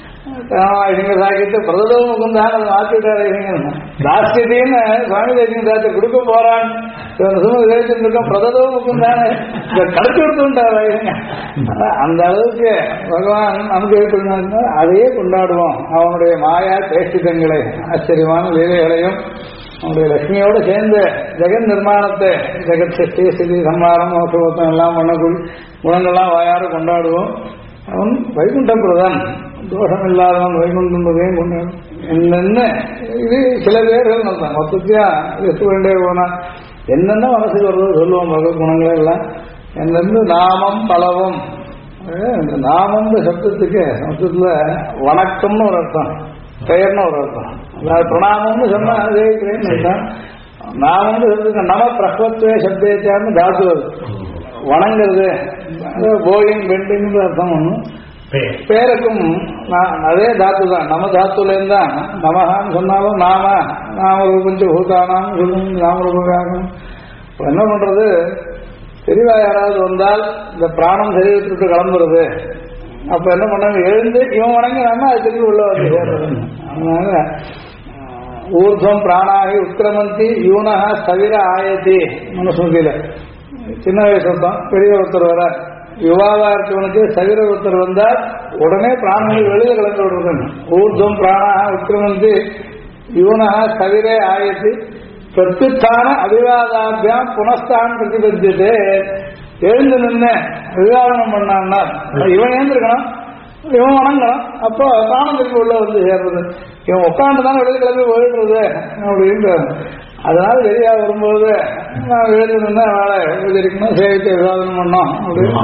இவங்க சாக்கிட்டு பிரதோம் முகுந்தான் அதை மாற்றிட்டாரு இவங்க ராஷ்டிரின்னு சுவாமி தேசியம் சாத்தி கொடுக்க போறான்னு இருக்கோம் பிரதோம் முகுந்தானே கடத்தி கொடுத்துட்டாரு இவங்க. அந்த அளவுக்கு பகவான் அனுபவிக்கணும் அதையே கொண்டாடுவோம். அவனுடைய மாயா சேஷ்டிதங்களை ஆச்சரியமான லீலைகளையும் அவனுடைய லட்சுமியோடு சேர்ந்து ஜெகன் நிர்மாணத்தை ஜெகத் சஷ்டி ஸ்திதி சம்மாரம் மோசவத்தம் எல்லாம் பண்ணக்கூடிய குணங்கள்லாம் வாயாறு கொண்டாடுவோம். அவன் வைகுண்ட பிரதான் தோஷம் இல்லாதவன் வைகுண்டதையும் கொண்டாடும். என்னென்ன இது சில பேர்கள் தான் மொத்தத்தையா எட்டு வேண்டே போனா என்னென்ன மனசுக்கு வருவது சொல்லுவோம். பகவத் குணங்களே எல்லாம் என்னென்ன நாமம் பலவும். இந்த நாமம் சப்தத்துக்கு சப்தத்துல வணக்கம்னு ஒரு அர்த்தம், பெயர்னு ஒரு அர்த்தம். அதாவது பிரணாமம்னு சொன்னா அர்த்தம். நாமம் சொல்றதுக்கு நம பிரஹ்வத்வே சப்தேச்சான்னு தாத்து வருது. வணங்குறது போயிங் பெண்டிங் அர்த்தம் ஒண்ணு. பேருக்கும் அதே தாத்து தான். நம தாத்துல இருந்தா நமகான்னு சொன்னாலும் நாமரூபஞ்ச பூதானாம் நாமரூபம். என்ன பண்றது, தெளிவா யாராவது வந்தால் இந்த பிராணம் சரீரத்திற்கு கிளம்புறது. அப்ப என்ன பண்ணாங்க, எழுந்து இவன் வணங்கினான்னா அது திரும்பி உள்ள வந்து சேர்றது. அதனால ஊர்துவம் பிராணாகி உத்கிரமந்தி யூனகா தவிர ஆயத்தி மனுஷூதியில சின்ன வயசு தான். பெரிய ஒருத்தர் வர யுவாவா இருக்கவனுக்கு சவிர ஒருத்தர் வந்தால் உடனே பிராணங்கள் வெளியில கிளம்பி விடுறது. ஊர்துவம் பிராணாக உத்கிரமந்தி யூனகா தவிர ஆயத்தி பிரத்யுத்தான அபிவாதாபியாம் புனஸ்தான் பிரதிபத்தியது. எழுந்து நின்று விவாதனம் பண்ணான்னா இவன் ஏந்திருக்கணும், இவன் வணங்கணும். அப்போ பிராணத்திற்கு உள்ள வந்து சேர்றது. இவன் உட்காந்துதான் வெளியே கிளம்பி போயிடுறது அப்படின்னு. அதனால வெளியா வரும்போது நான் எழுந்து நின்று அவளை எழுதிருக்கணும், சேவித்து விவாதனம் பண்ணோம்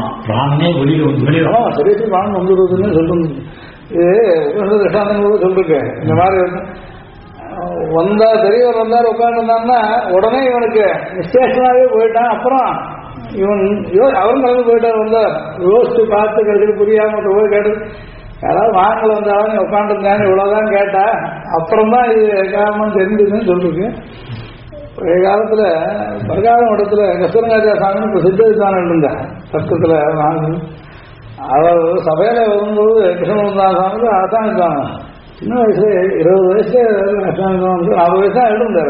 அப்படின்னு சரி பிராணம் வந்துடுறதுன்னு சொல்றது. இது திஷ்டாந்தங்களோட சொல்லிருக்கு. இந்த மாதிரி வந்தா பெரியவர் வந்தார் உட்காந்துருந்தான்னா உடனே இவனுக்கு நிச்சேஷனாவே போயிட்டான். அப்புறம் இவன் அவரும் கலந்து போயிட்டார். வந்தார் யோசிச்சு பார்த்து கடைசி புரியாம போய் கேட்டு யாராவது வாங்கல வந்தாலும் நீ உட்காந்துருந்தான்னு இவ்வளவுதான் கேட்டா அப்புறம் தான் இது காரணம் தெரிஞ்சதுன்னு சொல்லிருக்கு. பழைய காலத்துல பரகாலம் இடத்துல கஸ்தூரங்காச்சா சாமி பிரசித்தான இருந்தார் சத்தத்துல வாங்க. அவர் சபையில வரும்போது கிருஷ்ணதாஸ் சாமி ஆசானித்தாங்க. சின்ன வயசுல 20 வயசுல 40 வயசா எழுந்தாரு.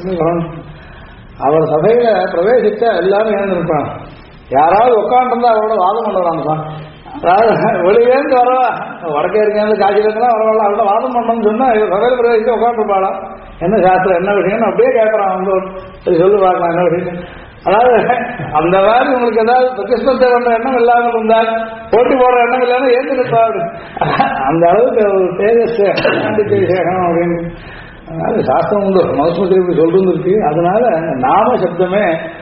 அவர் சபையில பிரவேசிச்சா எல்லாரும் ஏந்திருப்பாங்க. யாராவது உட்காந்துருந்தா அவரோட வாதம் பண்ணுறாங்க. அதாவது வெளியேந்து வரவா வடக்கே இருக்கேன் காட்சியில இருந்தா வரவாள் அவரோட வாதம் பண்ணணும்னு சொன்னா சபையில பிரவேசிச்சு உட்காந்துருப்பாளா என்ன சாஸ்திரம் என்ன விஷயம்னு அப்படியே கேட்கறான். வந்து சரி சொல்லு பார்க்கலாம் என்ன விஷயம். அதாவது அந்த மாதிரி உங்களுக்கு ஏதாவது பிரதிஷ்டத்தை பண்ற எண்ணம் இல்லாமல் இருந்தால் போட்டி போடுற எண்ணம் இல்லாம ஏந்து நிற்பாடு. அந்த அளவுக்கு ஒரு தேஜஸ் சேகரம் அப்படின்னு. அதனால சாஸ்திரம் உண்டு, மனுஸ்மிருதி இப்படி சொல்றது இருக்கு. அதனால நாம சப்தமே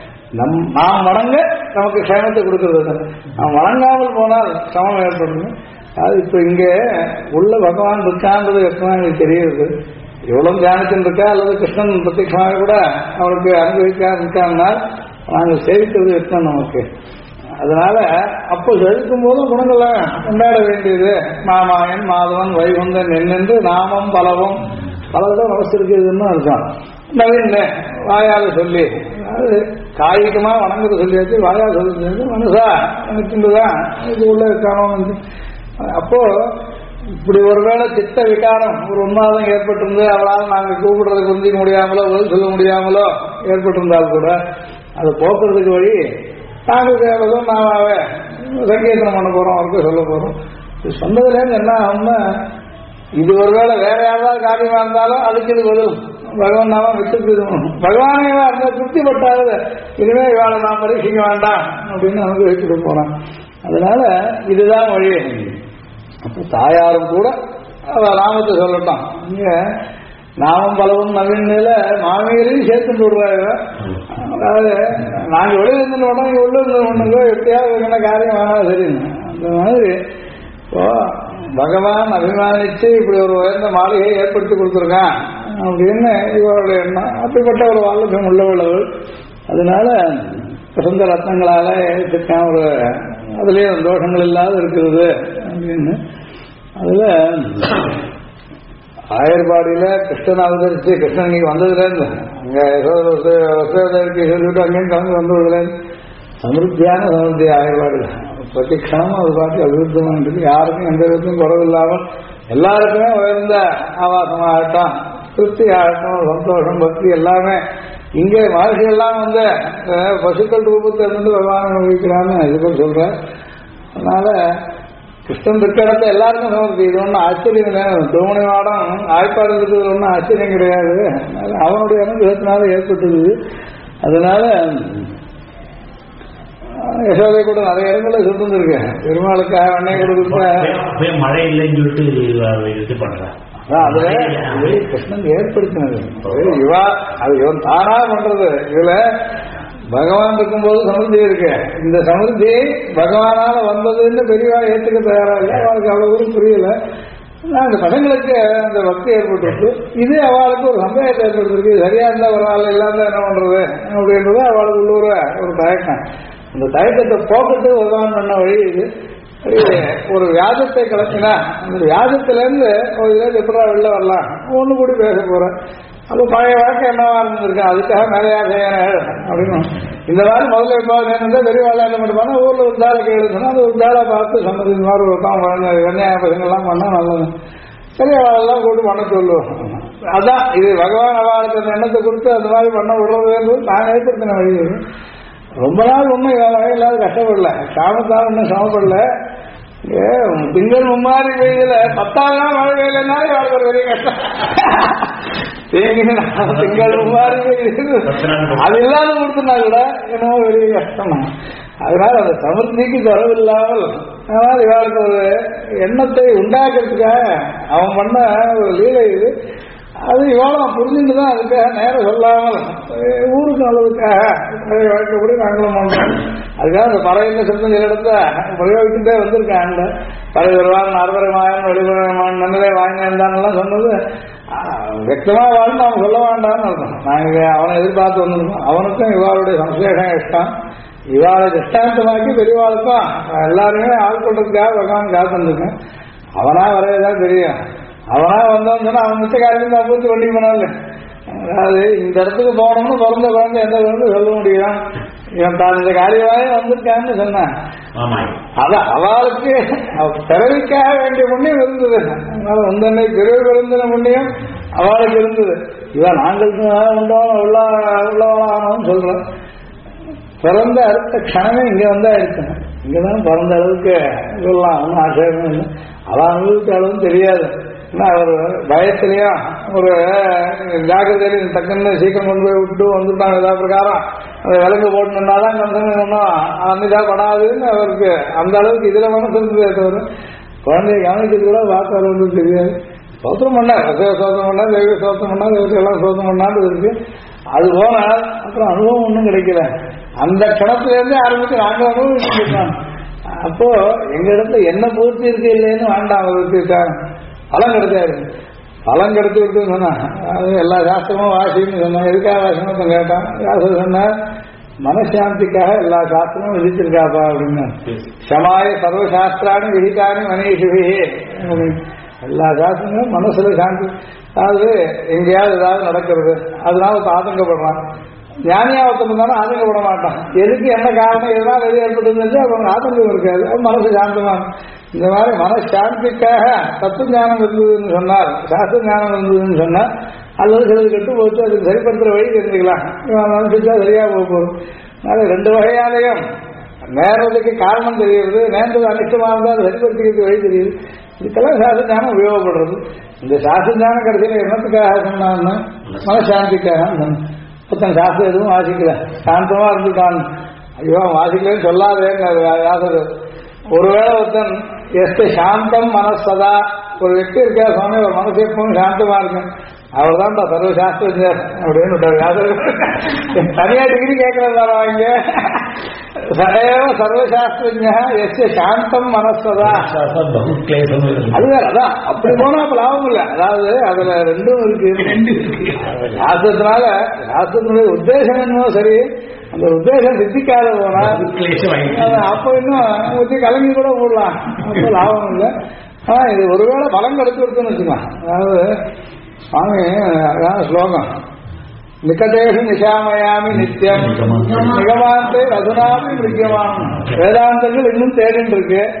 நாம் வணங்க நமக்கு க்ஷேமத்தை கொடுக்கறது. நாம் வணங்காமல் போனால் சமம் ஏற்படுது. அது இப்ப இங்க உள்ள பகவான் இருக்கான்றது எப்பதான் எனக்கு தெரியுது. எவ்வளவு தியானத்தின் இருக்கா அல்லது கிருஷ்ணன் பிரத்யட்சமாக கூட அவருக்கு அனுபவிக்கான்னா நாங்கள் சேவிக்கிறது இருக்கணும் நமக்கு. அதனால அப்போ செலுத்தும் போதும் குணங்களை கொண்டாட வேண்டியது. மாமாயன் மாதவன் வைகுந்தன் என்னென்று நாமம் பலவும் பலவிடம் அவசரிக்கிறதுன்னு அர்த்தம். நவீன வாயால சொல்லி அது காய்கமா வணங்குறது சொல்லியாச்சு. வாயால சொல்லி மனசா நினைக்கின்றதான் இது உள்ள காரணம். அப்போ இப்படி ஒருவேளை சித்த விகாரம் ஒரு உண்மாதம் ஏற்பட்டிருந்து அவளால் நாங்கள் கூப்பிடுறதுக்கு புரிஞ்சிக்க முடியாமலோ பதில் சொல்ல முடியாமலோ ஏற்பட்டிருந்தால் கூட அதை போக்குறதுக்கு வழி நாங்கள் கேட்பதும் நாமாவே சங்கீர்த்தனம் பண்ண போறோம், அவருக்கு சொல்ல போறோம். சொன்னதுலேருந்து என்ன ஆகும்னா இது ஒருவேளை வேற யாராவது காரியமா இருந்தாலும் அதுக்கு இது பதில் பகவான் நாம விட்டு பகவானே அந்த திருப்திப்பட்டாரு. இனிமே இவாளை நாம் பரீட்சிக்க வேண்டாம் அப்படின்னு நமக்கு வச்சுட்டு போறான். அதனால இதுதான் வழி. அப்போ தாயாரும் கூட நாமத்தை சொல்லட்டும். இங்க நாமம் பலவும் நவீன மாமியரையும் சேர்த்துட்டு விடுவாங்க. அதாவது நாங்க வெளியிருந்து உடனே உள்ள ஒண்ணுங்க எப்படியாவது என்ன காரியம் வேணாலும் சரிங்க. அந்த மாதிரி இப்போ பகவான் அபிமானிச்சு இப்படி ஒரு உயர்ந்த மாளிகையை ஏற்படுத்தி கொடுத்துருக்கான் அப்படின்னு இவருடைய எண்ணம். அப்படிப்பட்ட ஒரு வாழ்க்கை உள்ளவர்கள். அதனால பிரசந்த ரத்னங்களால ஏற்றிருக்கான். ஒரு அதுலயே தோஷங்கள் இல்லாத இருக்கிறது அப்படின்னு. அதுல ஆயர்பாடியில கிருஷ்ணன் அவதரிச்சு கிருஷ்ணன் இங்க வந்ததுல இருந்து அங்க வசோதரிக்கு சொல்லிவிட்டு அங்கேயும் கலந்து வந்ததுல சமிருத்தியான சமிருத்தி ஆயர்பாடுல பிரதிக்ஷணமும் அது பாட்டு அபிவிருத்தமாக இருக்கு. யாருக்கும் எந்த விதத்தையும் குறவில்லாமல் எல்லாருக்குமே உயர்ந்த ஆவாசமாகட்டும், திருப்தி ஆகட்டும், சந்தோஷம், பக்தி எல்லாமே இங்கே மகர்ஷிகள்லாம் வந்து பசுக்கள் ரூபத்தை இருந்து பகவான் அனுபவிக்கிறான்னு இதுக்கும் சொல்றேன். அதனால கிருஷ்ணன் இருக்க இடத்த எல்லாருக்கும் சமர்த்தி. இது ஒன்றும் ஆச்சரியம் இல்லை. திருமணி மாடம் ஆய்ப்பாடு இருக்கிறது ஒன்றும் ஆச்சரியம் கிடையாது. அவனுடைய அனுகிரகத்தினால ஏற்பட்டது. அதனால யசோதை கூட நிறைய இடங்கள்ல சொல்லிருக்கு. பெருமாளுக்காக எண்ணெய் கொடுக்க மழை இல்லைன்னு சொல்லிட்டு இது பண்றேன். கிருஷ்ணன் ஏற்படுத்தினது இவா, அது இவன் தானா பண்றது. இதுல பகவான் இருக்கும்போது சமிருத்தி இருக்கு. இந்த சமிருத்தி பகவானால வந்ததுன்னு பெரியவா ஏற்றுக்க தயாரா இல்லை. அவளுக்கு அவ்வளவு புரியல. அந்த பசங்களுக்கு அந்த பக்தி ஏற்பட்டு இது அவளுக்கு ஒரு சந்தேகத்தை ஏற்படுத்திருக்கு. சரியா இருந்தா பரவாயில்ல, இல்லாத என்ன பண்றது அப்படின்றது அவளுக்கு உள்ளூர ஒரு தயக்கம். அந்த தயக்கத்தை போக்கத்து பகவான் பண்ண வழி இது. ஒரு வியாஜத்தை கலத்தினா அந்த வியாஜத்திலேருந்து ஒரு இதில் எப்படா வெளில வரலாம் ஒன்று கூடி பேச போறேன். அப்போ பழைய வழக்கம் என்னவா இருந்திருக்கேன், அதுக்காக நிறையா செய்யணும் அப்படின்னு இந்த மாதிரி முதல்ல இப்போ என்ன பெரிய வேலை என்ன பண்ணுவாங்க, ஊரில் ஒரு தாளை கேளுச்சுன்னா அந்த ஒரு தாளை பார்த்து சொன்னது இந்த மாதிரி ஒருத்தான் வெண்ணையா பசங்கள்லாம் பண்ணால் நல்லது. பெரிய வேலையெல்லாம் கூட்டு பண்ண சொல்லுவோம். அதான் இது பகவான் அவளுக்கு அந்த எண்ணத்தை கொடுத்து அந்த மாதிரி பண்ண விடுறது நான் ஏற்படுத்தின வழி. ரொம்ப நாள் ஒன்றும் வகையில்லாத கஷ்டப்படல, சாமத்தால் ஒன்றும் சமப்படல. திங்கள் மும்மாரி வெயில 10ஆம் நாள் மழை வெயிலனாலே அவளுக்கு ஒரு பெரிய கஷ்டம். திங்கள் மும்மாரி வெயில் அது இல்லாத கொடுத்துனா கூட என்னவோ பெரிய கஷ்டம். அதனால அந்த சமர்த்திக்கு தரவில்லாமல் அதனால இவளுக்கு ஒரு எண்ணத்தை உண்டாக்குறதுக்காக அவன் பண்ண ஒரு லீலை இது. அது இவாளும் புரிஞ்சுட்டு தான் அதுக்காக நேரம் சொல்லாமல் ஊருக்கு அளவுக்காக வழக்கப்படி நாங்களும் பண்றோம். அதுக்காக அந்த பறவைன்னு சொல்ல சில இடத்த பிரயோகிச்சுட்டே வந்திருக்காங்க. பறவை வருவான், அறுவரை மாயன், வெளிவரமான், நன்னதை வாங்கினான்லாம் சொன்னது வெக்தமா வாழ்ந்து அவன் சொல்ல வேண்டாம்னு அர்த்தம். நாங்க அவனை எதிர்பார்த்து வந்திருக்கோம். அவனுக்கும் இவாளுடைய சம்சேஷம் இஷ்டம். இவாளை திஷ்டாந்தமாக்கி பெரியவாளுக்கும் எல்லாருமே ஆள்கொள்றதுக்காக பகவான் காத்துருக்கேன். அவனா வரையதான் தெரியும். அவனா வந்தோம்னு சொன்னா அவன் மிச்ச காரியத்தை பூர்த்தி பண்ணி போனால. அதாவது இந்த இடத்துக்கு போகணும்னு பிறந்த குழந்தை எந்த குழந்தை சொல்ல முடியும். இவன் தான் இந்த காரியமாவே வந்திருக்கான்னு சொன்னான். அதான் அவளுக்கு பிறவிக்காக வேண்டிய புண்ணியம் இருந்தது. அதனால வந்தன்னை பிறகு பிறந்தின புண்ணியம் அவளுக்கு இருந்தது. இவன் நாங்கள் உள்ளவளானோன்னு சொல்றோம். பிறந்த அடுத்த க்ஷணமே இங்க வந்தா இருக்கணும். இங்கதான் பிறந்த அளவுக்கு சொல்லலாம், ஒன்றும் ஆசையமே இல்லை. அவன் அனுபவிச்ச அளவுன்னு தெரியாது. அவர் பயத்திலையும் ஒரு ஜாக்கிரதையில டக்குன்னு சீக்கிரம் கொண்டு போய் விட்டு வந்துட்டாங்க. ஏதாவது பிரகாரம் அந்த விலங்கு போட்டுனாதான் கம்சன் ஒன்றும் அன்னிதா படாதுன்னு அவருக்கு அந்த அளவுக்கு இதுல மனசு இருந்ததே தவிர குழந்தைய கவனிக்கிறது கூட பார்த்தாரு வந்து தெரியாது. சோத்திரம் பண்ணா ரச சோத்திரம் பண்ணா, தெய்வ சோத்திரம் பண்ணா, தெய்வத்தையெல்லாம் சோத்திரம் பண்ணான்னு இருக்கு. அது போனால் அப்புறம் அனுபவம் ஒன்றும் கிடைக்கல. அந்த க்ஷணத்திலேருந்து ஆரம்பிச்சு நாங்கள் அனுபவிச்சுருக்கோம். அப்போ எங்க இடத்துல என்ன பூர்த்தி இருக்கு இல்லைன்னு வேண்டாம். அவருக்கு பலம் கிடைச்சாரு. பலம் கிடைச்சி விட்டுன்னு சொன்னா அது எல்லா சாஸ்திரமும் வாசின்னு சொன்னா எதுக்காக வாசனத்தை கேட்டான். வியாசர் சொன்னார் மனசாந்திக்காக எல்லா சாஸ்திரமும் விதிச்சிருக்காப்பா அப்படின்னு. சமாய சர்வசாஸ்திரானி விதிக்கானி மனிஷிவே எல்லா சாஸ்திரங்களும் மனசுல சாந்தி. அதாவது எங்கேயாவது ஏதாவது நடக்கிறது அதனால ஆதங்கப்படுறான். ஞானியா ஒருத்தம் ஆதங்கப்பட மாட்டான். எதுக்கு என்ன காரணம் எதனால எது ஏற்பட்டது அவங்க ஆதங்கம் இருக்காது. அது மனசு சாந்தமான. இந்த மாதிரி மனசாந்திக்காக தத்துவ ஞானம் இருந்ததுன்னு சொன்னால், சாஸ்திர ஞானம் இருந்ததுன்னு சொன்னால் அல்லது சிலது கெட்டு போச்சு, அதுக்கு சரிப்படுத்துற வழி தெரிஞ்சுக்கலாம். மனசுச்சா சரியா போகும். அதனால ரெண்டு வகையாலையும் நேரத்துக்கு காரணம் தெரியுது, நேர்ந்தது அனிஷ்டமா இருந்தால் அதை சரிப்படுத்திக்கிறது வழி தெரியுது. இதுக்கெல்லாம் சாஸ்திர ஞானம் உபயோகப்படுறது. இந்த சாஸ்திர ஞானம் கடைசியில் என்னத்துக்காக சொன்னான்னு மனசாந்திக்காக சொன்ன. ஒருத்தன் சாஸ்திரம் எதுவும் வாசிக்கல, சாந்தமா இருந்துட்டான். ஐயோ வாசிக்கலன்னு சொல்லாதேங்க யாசர். ஒருவேளை ஒருத்தன் எஸ்ட சாந்தம் மனசதா ஒரு व्यक्ति இருக்கா சுவாமி, ஒரு மனசு எப்பவும் சாந்தமா இருக்கு, அவர் தான் சர்வசாஸ்திரஜர் அப்படின்னு தனியா டிகிரி கேட்கறதா இங்க. சதேவ சர்வசாஸ்திரஜா எஸ்ட சாந்தம் மனசதா அது வேற. அதான் அப்படி போனா அப்ப லாபம் இல்லை. அதாவது அதுல ரெண்டும் இருக்கு. சாஸ்திரத்தினால சாஸ்திரத்தினுடைய உத்தேசம் என்னவோ சரி, அந்த உத்தேசம் சித்திக்காத போனா அப்போ இன்னும் ஊற்றி கலங்கி கூட போடலாம். அப்போ லாபம் இல்லை. ஆனா இது ஒருவேளை பலம் கிடைச்சிருக்குன்னு வச்சுக்கலாம். அதாவது சுவாமி அதான் ஸ்லோகம், நிகடேஷு நிஷாமயாமி நித்தியம் நிகமாந்தே ரகுனாமி மிருக்கியமானம். வேதாந்தங்கள் இன்னும் தேடிட்டு இருக்கு.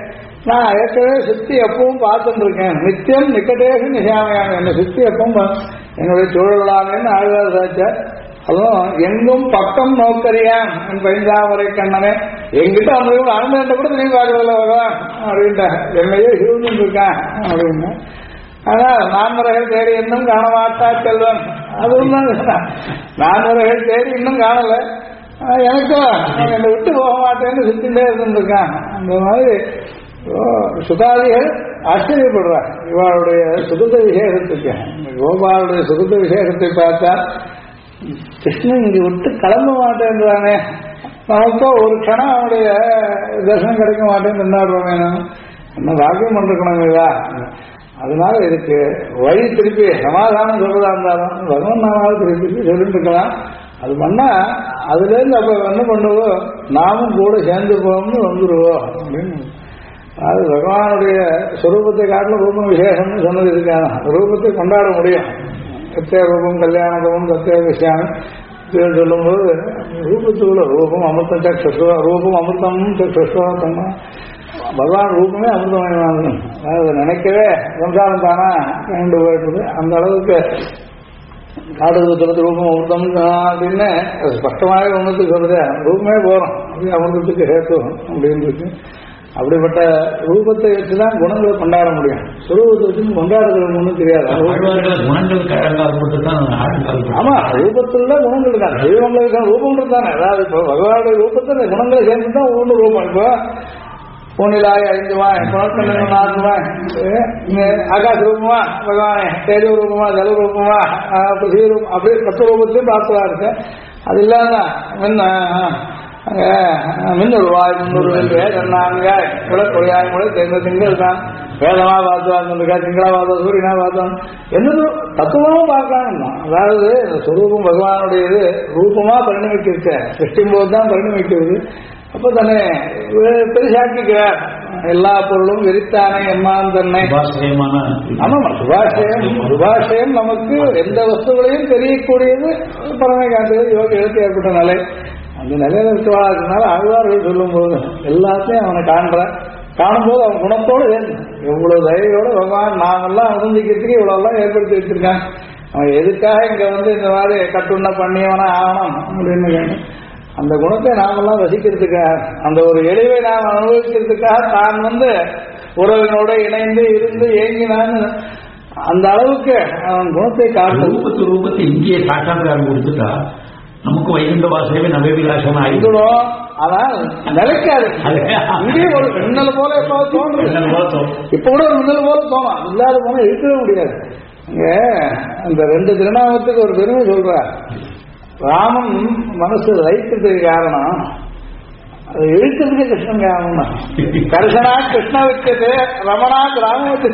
நான் ஏற்கனவே சுத்தி எப்பவும் பார்த்துட்டு இருக்கேன். நித்தியம் நிக்கட்டேஷு நிஷாமையான என்னை சுத்தி எப்பவும் என்னுடைய சூழலாமேன்னு ஆழ்வார் சாச்சார். அதுவும் எங்கும் பக்கம் நோக்கறியான் என் பைந்தாமரை கண்ணனே, எங்கிட்ட வந்து அனுமதி கூட நீ பார்க்கறதில்ல பகவான் அப்படின்ட்ட, என்னையே சூழ்ந்து இருக்கான் அப்படின்னு. ஆனா நான்முறைகள் தேடி இன்னும் காண மாட்டா செல்வன், அதுவும் தான் நான்முறைகள் தேடி இன்னும் காணல, எனக்கும் என்னை விட்டு போக மாட்டேன்னு சுத்திட்டே இருந்துருக்கான். அந்த மாதிரி சுதாதிகள் ஆச்சரியப்படுறார் இவளுடைய சுகத விசேஷத்துக்கு. கோபாலுடைய சுகத விசேஷத்தை பார்த்தா கிருஷ்ணன் இங்க விட்டு கிளம்ப மாட்டேன்றானே, நமக்கோ ஒரு க்ஷணம் அவனுடைய தரிசனம் கிடைக்க மாட்டேன்னு கொண்டாடுறோமே, என்ன பாக்கியம் பண்ணிருக்கணும் இல்லையா? அதனால இதுக்கு வழி திருப்பி சமாதானம் சொல்றதா இருந்தாலும் பகவான் நாமாவது திருப்பி சொல்லிட்டு இருக்கலாம். அது பண்ணா அதுல இருந்து அப்ப என்ன பண்ணுவோம், நாமும் கூட சேர்ந்து போவோம்னு வந்துடுவோம் அப்படின்னு. அது பகவானுடைய ஸ்வரூபத்தை காட்டிலும் ரூபம் விசேஷம்னு சொன்னது இருக்காங்க. ரூபத்தை கொண்டாட முடியும். சத்திய ரூபம் கல்யாணம் சத்திய விஷயம் சொல்லும்போது ரூபத்துக்குள்ள ரூபம் அமிர்தம் சக்ஷுவா, ரூபம் அமிர்தம் சக்ஷுவா சொன்னா பகவான் ரூபமே அமிர்தமயமானது. அதை நினைக்கவே சம்சாரம் தானா கண்டு போயிட்டு அந்த அளவுக்கு காடுதலுக்கு ரூபம் அமிர்தம் அப்படின்னு ஸ்பஷ்டமாகவே ஒன்றுக்கு சொல்றது. ரூபமே போறோம் அப்படி அமிர்தத்துக்கு ஹேத்து அப்படின்னு இருக்கு. அப்படிப்பட்ட ரூபத்தை வச்சுதான் குணங்களை கொண்டாட முடியும். சுரூபத்தை வச்சு கொண்டாடுறது ஒன்றும் தெரியாது. ஆமா, ரூபத்துல குணங்கள் தான், தெய்வங்களுக்கு ரூபங்கள் தானே. அதாவது இப்போ பகவானுடைய ரூபத்தை குணங்களை சேர்ந்துதான் ஒவ்வொன்று ரூபம். இப்போ பூனிலாய் ஐந்துவாய் நான்குவாய் ஆகாச ரூபமா பகவானே, தேஜ ரூபமா ஜல ரூபமா பிருத்திவி ரூபம், அப்படியே 10 ரூபத்திலையும் பார்த்துவா இருக்கு. அது இல்லாம மின்னொருவாய் முன்னூறுவாய் விளக்கொழியாய் முறை தெரிந்த திங்கள் தான் வேதமா பார்த்துவாங்க, திங்களா பார்த்தோம், சூரியனா பார்த்தோம், என்னது தத்துவமும் பார்க்கலாம். அதாவது சுரூபம் பகவானுடையது ரூபமா பரிணமிக்க சிருஷ்டியும் போது தான் பரிணமிக்கிறது. அப்ப தானே பெருசாக்கிக்கிறார். எல்லா பொருளும் வெறித்தானே எம்மான் தன்னை. ஆமா, சுபாஷயம் நமக்கு எந்த வஸ்துகளையும் தெரியக்கூடியது பரமை காட்டுறது யோக எழுத்து ஏற்பட்ட நிலை. அந்த நிலையில இருக்கவாதுனால ஆழ்வார்கள் சொல்லும் போது எல்லாத்தையும் அவனை காணும்போது அவன் குணத்தோடு சேர்ந்து எவ்வளவு தயவோட பகவான் நாமெல்லாம் அனுமதிக்கிறதுக்கு இவ்வளவு எல்லாம் ஏற்படுத்தி வச்சிருக்கான். அவன் எதுக்காக இங்க இந்த மாதிரி கட்டுண்ண பண்ணியவனா ஆகணும் அப்படின்னு கேட்டு அந்த குணத்தை நாமெல்லாம் ரசிக்கிறதுக்காக, அந்த ஒரு எளிவை நாம் அனுபவிக்கிறதுக்காக தான் உறவினோட இணைந்து இருந்து ஏங்கினான்னு அந்த அளவுக்கு அவன் குணத்தை காட்டும். ரூபத்தை இங்கேயே காட்டாம கொடுத்துட்டா நமக்கு வைகுண்ட வாசகமே நவவிலாசம் ஆயிடும். ஆனால் நிலைக்காது. இங்கே ஒரு மின்னல் போல எப்ப தோன்றும், இப்ப கூட ஒரு மின்னல் போல தோணும், இல்லாத போல இருக்கவே முடியாது. இங்க அந்த 2 திருநாமத்துக்கு ஒரு பெருமை சொல்ற. ராமன் மனசு ரைக்கிறதுக்கு காரணம், அது இழுக்கிறதுக்கு கிருஷ்ணன் காரணம் தான். கர்ஷனா கிருஷ்ண வச்சது, ரமணா ராமத்து,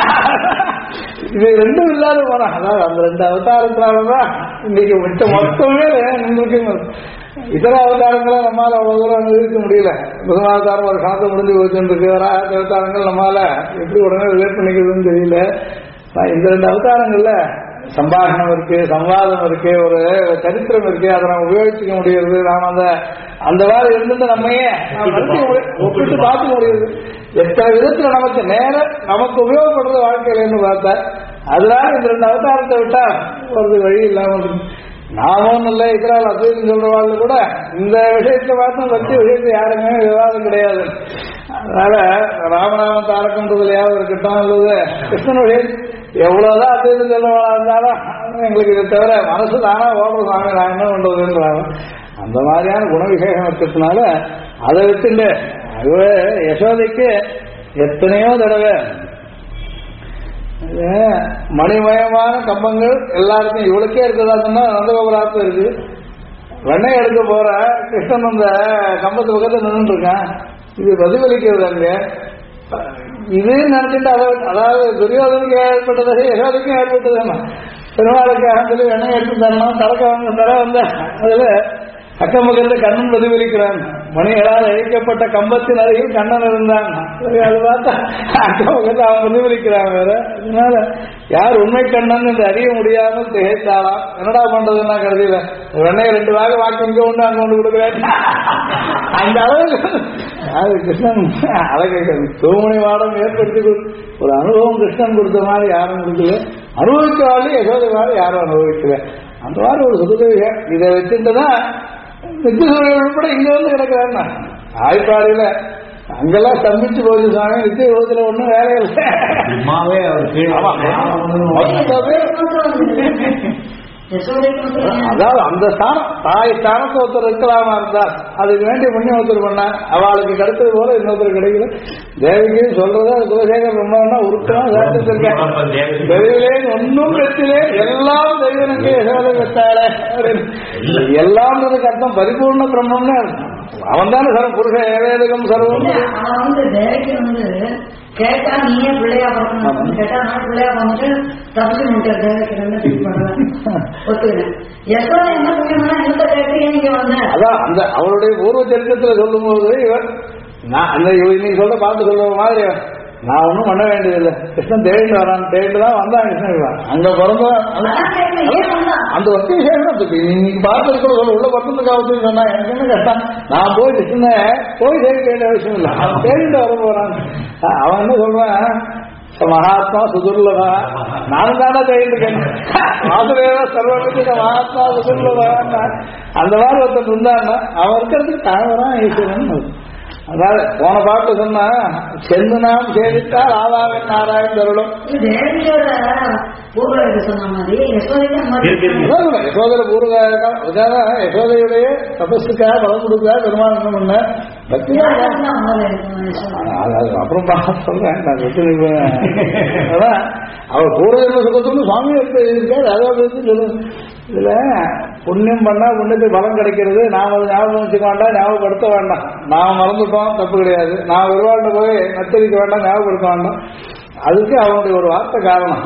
இது ரெண்டும் இல்லாத போனா. அதாவது அந்த 2 அவதாரத்தினாலதான் இன்னைக்கு மிச்ச மொத்தமே நின்றுக்கு. இதர அவதாரங்களை நம்மளால அவ்வளவு தூரம் இருக்க முடியல. முதலாவதாரம் ஒரு காலத்தை முடிஞ்சு போச்சுருக்கு. அவதாரங்கள் நம்மளால எப்படி உடனே ரிலேட் பண்ணிக்கிறதுன்னு தெரியல. இந்த 2 அவதாரங்கள்ல சம்பாஷணம் இருக்கு, சம்வாதம் இருக்கு, ஒரு சரித்திரம் இருக்கு, அதை நம்ம உபயோகிச்சுக்க முடியாது. நாம அந்த மாதிரி இருந்துட்டு நம்மையே ஒப்பிட்டு பார்த்துக்க முடியுது. எத்தனை விதத்துல நமக்கு நமக்கு உபயோகப்படுறது வாழ்க்கையிலன்னு பார்த்தா, அதனால இந்த 2 அவதாரத்தை விட்டா ஒரு வழி இல்லாம நாமும் இல்லை. இதனால் அத்வைதம் சொல்றவாழ்ல கூட இந்த விஷயத்தை பார்த்து பக்தி விஷயத்தை யாருமே விவாதம் கிடையாது. அதனால ராமநாம தாரகன்றதுலையாவது இருக்கட்டும், அல்லது கிருஷ்ணனுடைய எவ்வளவுதான் அத்வைதம் சொல்லவாளா இருந்தாலும் எங்களுக்கு இதை தவிர மனசு தானா ஓடுற சாமி நான் என்ன பண்றதுன்றாங்க. அந்த மாதிரியான குண விசேஷம் இருக்கிறதுனால அதை விட்டு யசோதைக்கு எத்தனையோ தடவை மணிமயமான கம்பங்கள் எல்லாருக்கும் இவளுக்கே இருக்கிறதா சொன்னா நந்தகோபுராத்துல இருக்கு. வெண்ணெய் எடுக்க போற கிருஷ்ணன் அந்த கம்பத்து பக்கத்துல நின்று இருக்கான். இது பிரதிபலிக்கிறது அங்க. இது நினைச்சிட்டு அதாவது துரியோதனுக்கு ஏற்பட்டது யசோதைக்கும் ஏற்பட்டதுன்னா பெருமாளுக்காக சொல்லி வெண்ணெய் எடுத்து தரணும், தரக்க தர அதுல அக்கம் பக்கத்தில் கண்ணன் பிரதிபலிக்கிறான். மணிகளால் அழிக்கப்பட்ட கம்பத்தின் அருகில் கண்ணன் இருந்தான். அது பார்த்தா அக்கம் பக்கத்தில் அவன் பிரதிபலிக்கிறான் வேற. அதனால யார் உண்மை கண்ணன் என்று அறிய முடியாமல் திகைத்தாளாம். என்னடா பண்றதுன்னா கருதியில வெண்ணைய 2 வாக்கு வாக்கு இங்க ஒண்ணு அங்க ஒண்ணு கொடுக்குறேன். அந்த அளவுக்கு அது கிருஷ்ணன் அழகை தூமணி வாடம் ஏற்படுத்தி ஒரு அனுபவம் கிருஷ்ணன் கொடுத்த மாதிரி யாரும் கொடுக்கல. அனுபவிக்கிறாலும் யசோதை மாதிரி யாரும் அனுபவிக்கல. அந்த மாதிரி ஒரு சுகதேவிய இதை வச்சுட்டுதான் நித்திய கூட இங்க வந்து கிடக்கிறாருன்னா ஆய்ப்பாடியில அங்கெல்லாம் ஸ்தம்பிச்சு போகுது சாமி. நித்திய யோகத்துல ஒண்ணும் வேலை இல்லை. அதாவது அந்த ஸ்தானம் தாய் ஸ்தானத்தை ஒருத்தர் இருக்கலாமா இருந்தால் அதுக்கு வேண்டிய புண்ணியம் ஒருத்தர் பண்ண அவளுக்கு கிடைச்சது போல இன்னொருத்தர் கிடைக்கல. தேவிக்கு சொல்றது அது குலசேகர் ரொம்ப உருக்கமா சாப்பிட்டுருக்கேன். தெய்விலே ஒன்னும் பெற்றிலே எல்லாம் தெய்வனுக்கு யசோதை பெற்றாளே எல்லாம் அர்த்தம் பரிபூர்ண பிரம்மம்னு அவன் தானே சர்வ புருஷ ஏவேதகம் சர்வம். கேட்டா நீயே பிள்ளையா பண்ணணும் கேட்டா நான் பிள்ளையா பண்ணிட்டு தப்பு அதான் அந்த அவருடைய பூர்வ சரித்திரத்துல சொல்லும் போது இவர் நான் நீங்க சொல்ற பார்த்து சொல்ற மாதிரி நான் ஒன்றும் பண்ண வேண்டியதில்லை. கிருஷ்ணன் தேடிட்டு வரான். தேடிட்டு தான் வந்தான் கிருஷ்ணன். அங்க பிறந்த அந்த வசதி சேகரத்துக்கு இன்னைக்கு பார்த்துருக்கிற சொல்ல உள்ள பக்கத்துக்காக சொன்னா எனக்கு என்ன கஷ்டம். நான் போய் கிருஷ்ணனை போய் தேடி வேண்டிய அவசியம் இல்லை. அவன் தேடிட்டு வர போறான். அவன் என்ன சொல்றான், மகாத்மா சுதுர்லபா நானும் தானே தேடிருக்கேன். வாசுதேவ சர்வபதி மகாத்மா சுதுர்லபா அந்த மாதிரி ஒருத்தர் இருந்தான்னா அவன் இருக்கிறதுக்கு தாழ்வரான் ஈஸ்வரன். அதாவது போன பாட்டு சொன்னா சென்று நாம் சேவித்தால் ஆவாவின் நாராயண் தருளும். யசோதர பூர்வகாக யசோதையுடைய தபஸுக்காக பலம் கொடுக்க பெருமாள் பண்ண பக்தி அப்புறம் சொல்றேன். அதான் அவர் பூர்வஜன்ம சுகத்துக்கு சுவாமி இருக்காரு. அதாவது சொல்லுங்க இதுல புண்ணியம் பண்ணா புண்ணியத்துக்கு பலம் கிடைக்கிறது. நாம் அதை ஞாபகம் வச்சுக்க வேண்டாம், ஞாபகப்படுத்த வேண்டாம். நாம் மறந்துட்டோம் தப்பு கிடையாது. நான் ஒருவாண்ட போய் நச்சரிக்க வேண்டாம், ஞாபகப்படுத்த வேண்டாம். அதுக்கு அவனுடைய ஒரு வார்த்தை காரணம்.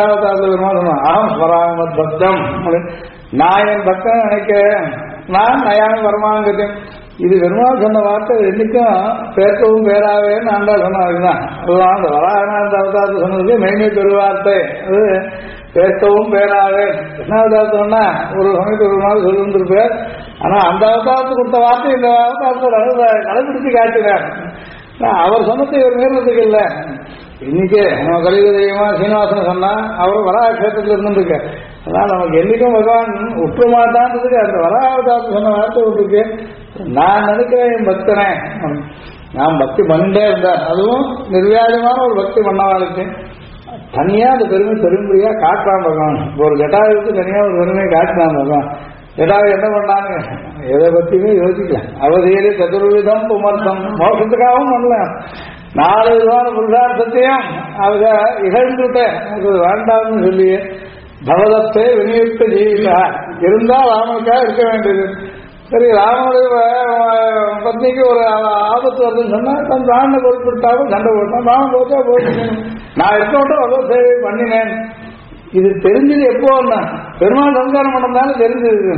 அகம் ஸ்வராமத் பக்தம் நான் என் பக்தன் நினைக்கிறேன். நான் நயாமி பரமாங்கத்தையும் இது பெருமாள் சொன்ன வார்த்தை என்னைக்கும் பேர்க்கவும் பேராவேன்னு ஆண்டா சொன்னாருதான். அதுதான் அந்த வராகநாத அவதாரத்தை சொன்னதுக்கு மெய்மை பெருவார்த்தை. அது பேர்க்கவும் பேராவே கிருஷ்ணாவதாரத்தோன்னா ஒரு சமயத்து ஒரு நாள் சொல்லிருந்திருப்பார். ஆனா அந்த அவதாரத்துக்கு கொடுத்த வார்த்தை இந்த அவதாரத்தை கடைபிடிச்சு காட்டினார். அவர் சொன்னதை இவர் மீறதுக்கு இல்லை. இன்னைக்கு நம்ம கலியுக தெய்வமா சீனிவாசன் சொன்னா அவர் வராக கஷேத்திரத்தில் இருந்துருக்கு. அதனால நமக்கு என்னைக்கும் பகவான் உற்று மாட்டான்றதுக்கு அந்த வராகதாரத்தை சொன்ன வார்த்தை விட்டுருக்கு. நான் நினைக்கிறேன் என் பக்தனே, நான் பக்தி பண்ணிட்டே இருந்தேன். அதுவும் நிர்வியாஜமான ஒரு பக்தி பண்ணவாளுக்கு தனியா அந்த பெருமை பெரும்படியா காட்டுறான் பகவான். ஒரு ஜட்டாவுக்கு தனியா ஒரு பெருமையை காட்டினான் பகவான். ஜட்டாவை என்ன பண்ணாங்க எதை பத்தியுமே யோசிக்கல. அவதியிலே சதுர்விதம் புமர்த்தம் மோசத்துக்காகவும் பண்ணலாம். 4 விதமான புருஷார்த்தத்தையும் அவங்க இகழ்ந்துட்ட வேண்டாம்னு சொல்லி பகவதத்தை விநியோகித்த ஜீவிதா இருந்தா ராமனுக்காக இருக்க வேண்டியது. சரி, ராமனுடைய பத்னிக்கு ஒரு ஆபத்து வருதுன்னு சொன்னா தன் பிராணனை பொருட்படுத்தாலும் சண்டை போட்டான். ராமன் போச்சா போட்டு நான் இருக்கட்டும் பகவத் சேவை பண்ணினேன். இது தெரிஞ்சது எப்போன்னா பெருமாள் சம்ஸ்காரம் பண்ணதாலும் தெரிஞ்சது.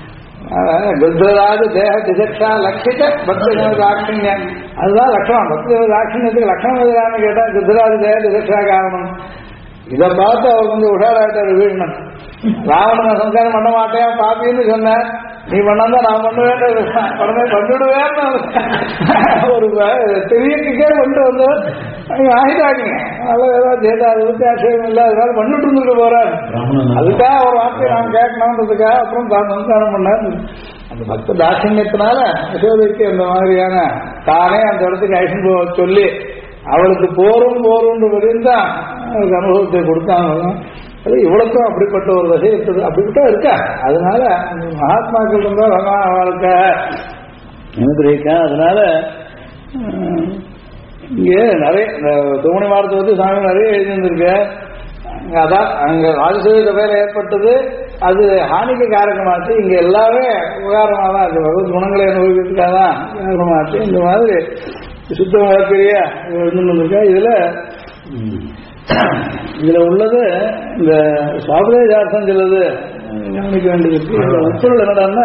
குருராஜ தேக திசக்ஷா லட்சித்த பக்தி தாட்சியம் அதுதான் லட்சணம். பக்தி தாட்சியத்துக்கு லட்சணம் எதிரானு கேட்டா குருராஜ தேக திசக்ஷா காரணம். இதை பார்த்து அவர் கொஞ்சம் உஷாராட்டார் வீழ்னன். ராவணனை சம்ஸ்காரம் பண்ண மாட்டேன் பாப்பின்னு சொன்னேன். நீ பண்ணாதான் நான் பண்ணுவேன் உடனே பண்ணிவிடுவேன்னு ஒரு தெரியக்கே கொண்டு வந்து ஆகிட்டாங்க. அதெல்லாம் ஏதாவது ஜெயதா அதை பற்றி ஆட்சேபம் இல்லை. அதனால பண்ணிட்டு இருந்துட்டு போறாரு. அதுக்காக ஒரு வார்த்தையை நான் கேட்கணுன்றதுக்காக அப்புறம் தான் சம்ஸ்காரம் பண்ணார். அந்த பக்த தாட்சியத்தினால யசோதைக்கு அந்த மாதிரியான தானே அந்த இடத்துக்கு ஐசன் சொல்லி அவளுக்கு போரும் இருந்தான் அவளுக்கு அனுபவத்தை கொடுத்தாங்க. அது இவ்வளவுக்கும் அப்படிப்பட்ட ஒரு வகை இருக்குது. அப்படிப்பட்ட இருக்கா. அதனால மகாத்மாக்கள் இருந்தா பகவான் அவளுக்கு அனுகிரகிக்க. அதனால இங்கே நிறைய தூமணி வாரத்தை பற்றி சாமி நிறைய எழுதியிருந்திருக்க. அதான் அங்க ராஜசேவை வேலை ஏற்பட்டது. அது ஹானிக்கு காரணமாச்சு. இங்க எல்லாமே உபகாரமாக தான் இருக்கு. பகவத் குணங்களை அனுபவிக்கிறதுக்காக தான் காரணமாச்சு. இந்த மாதிரி சுத்த வழக்கிய இருந்துருக்கா. இதுல உள்ளது இந்த சுவாபதேசார்த்தம் சொல்லுது கவனிக்க வேண்டியிருக்கு. உச்சல் என்னடான்னா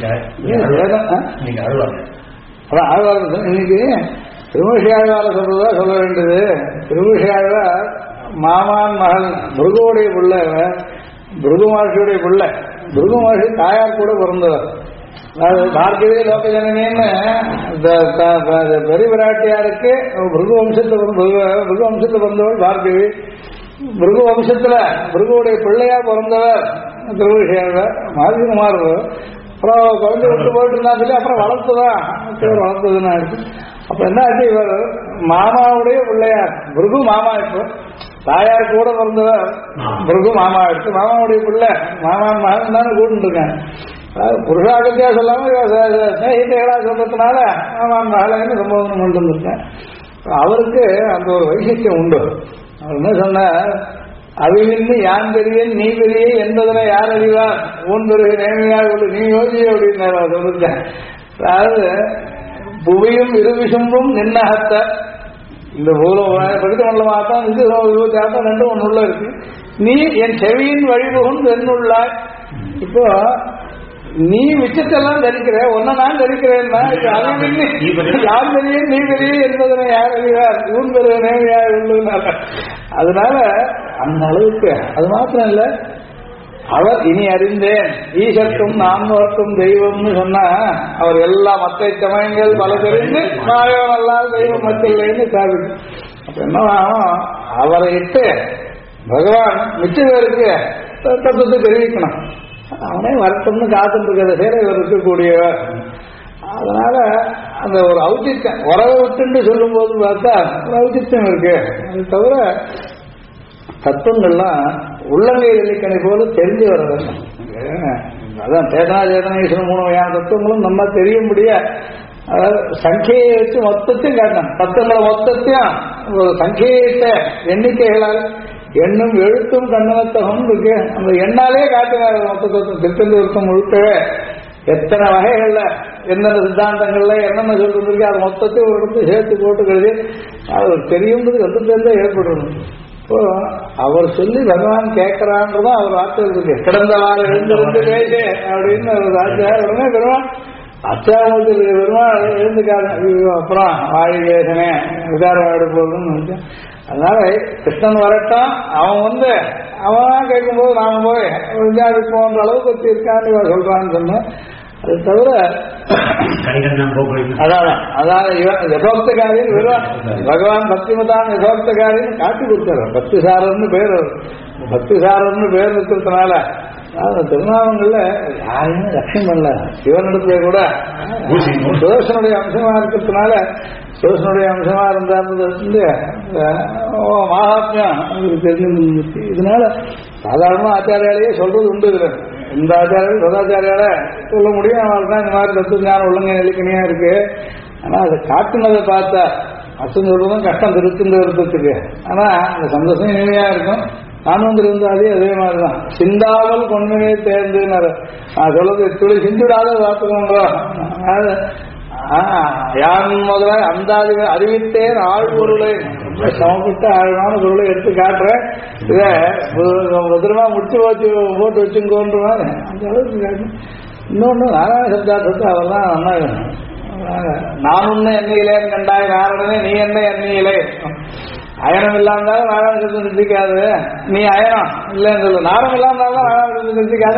அதான் ஆழ்வார் இன்னைக்கு திருமூஷியாழ்வார சொல்றதா சொல்ல வேண்டியது. திருமூஷியாழ்வார் மாமான் மகள் பிருகுவுடைய பிள்ளை, பிருகு மகர்ஷியுடைய பிள்ளை. பிருகு மகர்ஷி தாயார் கூட பிறந்தவர். அதாவது பார்க்கவே லோக ஜனனின்னு பெரிய விராட்டியாருக்கு பிருகு வம்சத்தை பிறந்தவர் பார்க்கவி. பிருகு வம்சத்துல பிருகுவுடைய பிள்ளையா பிறந்தவர் திருமூஷியாழ்வார். மாதிகுமார் அப்புறம் குழந்தை விட்டு போயிட்டு இருந்தா சொல்லி அப்புறம் வளர்த்ததுன்னா இருக்கு. அப்ப என்ன ஆச்சு, இவர் மாமாவுடைய பிள்ளையார் பிருகு மாமா. இப்போ தாயார் கூட பிறந்தவர் பிருகு மாமா எடுத்து மாமாவுடைய பிள்ளை மாமான் மகன் தானே கூட்டு இருக்காங்க. புருஷாகத்தியா சொல்லாம ஸ்நேகிதா சொல்றதுனால மாமான் மகளன்னு சம்போதனம் பண்ணிட்டு இருந்திருக்கேன். அவருக்கு அந்த ஒரு வைசிஷ்யம் உண்டு. அவர் என்ன சொன்னார், அவிலிருந்து யான் பெரியன் நீ பெரிய என்பதனை யார் அறிவார் ஊன் பெருகு நேமையாக உள்ள நீ யோசி அப்படின்னாரு. அவர் சொல்லிருக்கேன். அதாவது புவியும் இருவிசும்பும் நின்னகத்த இந்த பகுதி மண்டலமாகத்தான் இது 26 ரெண்டும் ஒன்று உள்ள இருக்கு. நீ என் செவியின் வழிபுகும் தென்னுள்ளாய். இப்போ நீ மிச்சத்தெல்லாம் தரிக்கிற ஒன்ன நான் தரிக்கிறேன்னா யார் பெரிய நீ பெரிய என்பதனை யார் அறிவார் ஊன் பெரிய நேமையாக உள்ளதுனால. அதனால அந்த அளவுக்கு அது மாத்திரம் இல்ல, அவர் இனி அறிந்தேன் ஈசர்க்கும் நான்மோர்க்கும் தெய்வம்னு சொன்னா அவர் எல்லா மற்ற சமயங்கள் பல தெரிந்து மாயம் அல்லாத தெய்வம் மத்தியில்லைன்னு சாப்பிட்டு. அப்ப என்னவா அவரை இட்டு பகவான் மிச்ச பேருக்கு தத்துவத்தை தெரிவிக்கணும். அவனே வருத்தம்னு காத்துட்டு இருக்கிறத சேர இவர் இருக்கக்கூடியவர். அதனால அந்த ஒரு ஔச்சித்யம் உறவை விட்டுன்னு சொல்லும் போது பார்த்தா ஒரு ஔச்சித்யம் இருக்கு. அது தவிர தத்துவங்கள்லாம் உள்ளங்கை இலக்கணை போல தெரிஞ்சு வர்றது. அதான் சேதனா சேதனேஸ்வரம் 3 வகையான தத்துவங்களும் நம்ம தெரிய முடிய சங்கையை வச்சு மொத்தத்தையும் காட்டணும். தத்துவங்களை மொத்தத்தையும் ஒரு சங்கையிட்ட எண்ணிக்கைகளால் எண்ணும் எழுத்தும் கண்ணனத்தகம் இருக்கு. அந்த எண்ணாலே காட்டுறாரு மொத்த தத்துவம். திருத்தந்தூர்த்தம் முழுக்கவே எத்தனை வகைகள்ல எந்தெந்த சித்தாந்தங்கள்ல என்னென்ன சொல்றது இருக்கு அது மொத்தத்தையும் ஒரு இடத்துல சேர்த்து போட்டுக்கிறது. அது தெரியும்ன்றது எந்த ஏற்படணும். இப்போ அவர் சொல்லி பகவான் கேட்கிறான்றதான் அவர் வார்த்தை இருக்கு. கிடந்த வாரம் எழுந்திருந்து பேசு அப்படின்னு ஒரு ராஜா உடனே பெருமான் அச்சாமூர்த்தி பெருமாள் எழுந்துக்காரு. அப்புறம் வாழி பேசனே விசாரம் எடுப்போம்னு. அதனால கிருஷ்ணன் வரட்டும், அவன் அவன் கேட்கும்போது நாம போய் விசாரிப்போன்ற அளவுக்கு வச்சு இருக்கான்னு இவன் சொல்றான்னு சொன்னேன். அது தவிர அதாவது யசோக்தகாரின்னு பகவான் பக்திமதான் யசோக்தகாரின்னு காட்டி கொடுத்தாரு. பக்திசாரர்னு பேர், பக்திசாரர்னு பேர் இருக்கிறதுனால திருநாமங்கள்ல யாரையுமே லட்சியம் பண்ணல. சிவனிடத்துல கூட சுதர்சனுடைய அம்சமா இருக்கிறதுனால சுதர்சனுடைய அம்சமா இருந்தாரு மகாத்மியம் அவங்களுக்கு தெரிஞ்சு. இதனால சாதாரணமா ஆச்சாரியாலேயே சொல்றது உண்டு. இதுல இந்த ஆச்சாரியால் சதாச்சாரியால சொல்ல முடியும். அவர்தான் இந்த மாதிரி தத்துவ ஞானம் உள்ளங்க நெல்லிக்கணியா இருக்கு. ஆனா அதை காட்டுனதை பார்த்தா அர்த்தம் சொல்றதும் கஷ்டம் திருத்துன்றதுக்கு. ஆனா அந்த சந்தோஷம் இனிமையா இருக்கும். நானும் இருந்தாலே அதே மாதிரிதான் சிந்தாமல் கொண்டே தேர்ந்துனாரு. நான் சொல்றது துளி சிந்துடாத பார்த்துக்கோன்றோம். யான் முதல்ல அந்த அறிவித்தேன் ஆழ் பொருளை சமப்பட்ட ஆழமான பொருளை எடுத்து காட்டுறேன். இத பத்திரமா முடிச்சு போட்டு வச்சுங்கோன்ற மாதிரி அந்த அளவுக்கு காட்டு. இன்னொன்னு நாராயண சப்தார்த்தத்தை அவர் தான் அண்ணா நான் உன்ன எண்ணியிலேன்னு கண்டாய் நாராயணனே நீ என்ன எண்ணியிலே. அயனம் இல்லாம நாராயண சப்தம் நிறுத்திக்காது. நீ அயனம் இல்லைன்னு சொல்லு. நாரம் இல்லாம நாராயண சப்தம் நிறுத்திக்காது.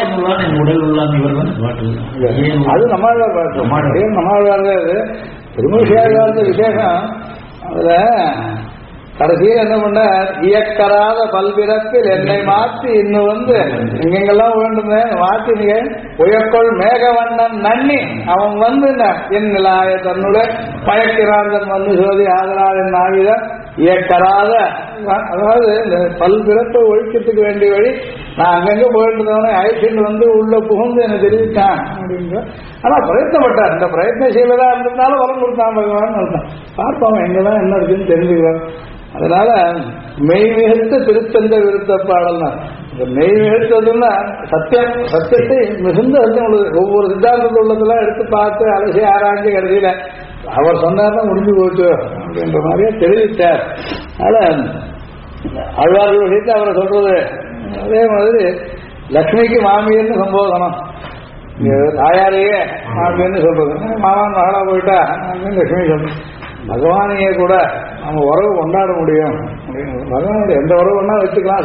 அது நம்மாழ்வார் பாட்டு. நம்மாழ்வார் அது திருமூஷியாழ்வார்ந்த விசேஷம். அதுல கடைசியில் என்ன பண்ண இயக்கராத பல்பிறப்பில் என்னை மாற்றி இன்னும் எங்கெங்கெல்லாம் வேண்டுமே மாற்றி நீங்க உயக்கொள் மேகவண்ணன் நன்னி அவன் என் நிலாய தன்னுடைய மயக்கிறாந்தன் சோதி ஆதலால் என் ஆயுதம் இயக்கராத. அதாவது இந்த பல்பிறப்பை ஒழிக்கிறதுக்கு வேண்டிய வழி நான் அங்கங்க போயிட்டு அழைச்சிட்டு உள்ள புகுந்து எனக்கு தெரிவித்தான் அப்படின்ற. ஆனா பிரயத்தப்பட்டார். இந்த பிரயத்னசீலதா இருந்ததுனால வரம் கொடுத்தான் பகவான் அர்த்தம். பார்ப்போம் எங்கதான் என்ன இருக்குன்னு தெரிஞ்சுக்கிறோம். அதனால மெய் மிகுத்த திருத்தந்த விருத்த பாடல் தான். மெய் மிகுத்ததுன்னா சத்தியம், சத்தியத்தை மிகுந்த சத்தியம் உள்ளது. ஒவ்வொரு சித்தாந்தத்தில் உள்ளதெல்லாம் எடுத்து பார்த்து அலசி ஆராய்ச்சி கடைசியில அவர் சொன்னார்தான் முடிஞ்சு போச்சு அப்படின்ற மாதிரியே தெரிவித்தார். அதனால ஆழ்வார்கள் விஷயத்தை அவரை சொல்றது. அதே மாதிரி லக்ஷ்மிக்கு மாமின்னு சம்போதனம், தாயாரையே மாமின்னு சொல்றது, மாமான் மகளா போயிட்டா மாமின்னு லட்சுமி சொல்றது. பகவானையே கூட நம்ம உறவு கொண்டாட முடியும். பகவான் எந்த உறவு வேணா வச்சுக்கலாம்.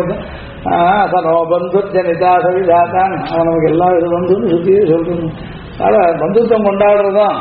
சனோ பந்து ஜனிதா சவிதாத்தான், அவன் நமக்கு எல்லா இது பந்துன்னு சுத்தியே சொல்றது. அதனால பந்துத்துவம் கொண்டாடுறதும்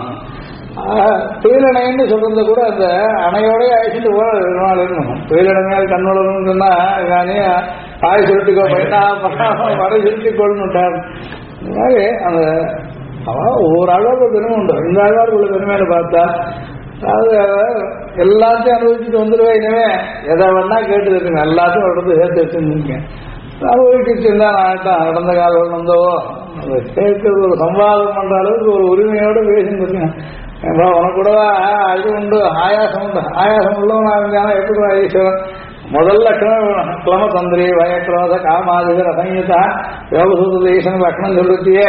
துயிலணைன்னு சொல்றது கூட அந்த அணையோட அழைச்சிட்டு போற துயிலணையால் கண்ணுளன்னு சொன்னா தாய் சுருட்டிக்கோ பையனா வடை சுருட்டிக்கோள்னுட்டார். இந்த மாதிரி அந்த ஒவ்வொரு அளவுக்கு பெருமை உண்டு. இந்த அளவுக்கு உள்ள பெருமையில பார்த்தா அதாவது எல்லாத்தையும் அனுபவிச்சுட்டு வந்துடுவேன். இனிமே எதை வேணா கேட்டு இருக்குங்க, எல்லாத்தையும் உடம்பு சேர்த்து வச்சுருந்துருக்கேன். அனுபவிச்சுட்டு இருந்தா நான் நடந்த காலம் வந்தவோ அதை கேட்கறது ஒரு சம்வாதம் பண்ற அளவுக்கு ஒரு உரிமையோட பேசிட்டு உனக்கு கூட இது உண்டு, ஆயாசம் உண்டு. ஆயாசம் உள்ளவனா இருந்தானா எப்படி ஈஸ்வரன் முதல் லட்சணம் கிளம தந்திரி வயக்ரோத காமாதிக ரசங்கீதா யோகசூத்திர ஈஸ்வரன் லட்சணம் சொல்றதையே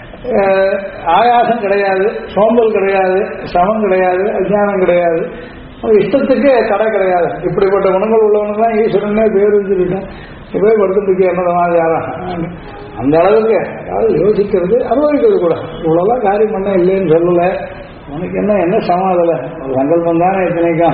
ஆயாசம் கிடையாது, சோம்பல் கிடையாது, சமம் கிடையாது, அஜானம் கிடையாது, இஷ்டத்துக்கு தடை கிடையாது. இப்படிப்பட்ட குணங்கள் உள்ளவனுக்கு தான் ஈஸ்வரனே பேருந்துருக்கேன். போய் படுத்துட்டு என்னோட மாதிரி யாரா அந்த அளவுக்கு அதாவது யோசிக்கிறது அனுபவிக்கிறது கூட. இவ்வளவுதான் காரியம் பண்ண இல்லைன்னு சொல்லல. உனக்கு என்ன சமாதல ஒரு சங்கல்பம் தானே இத்தனைக்கும்.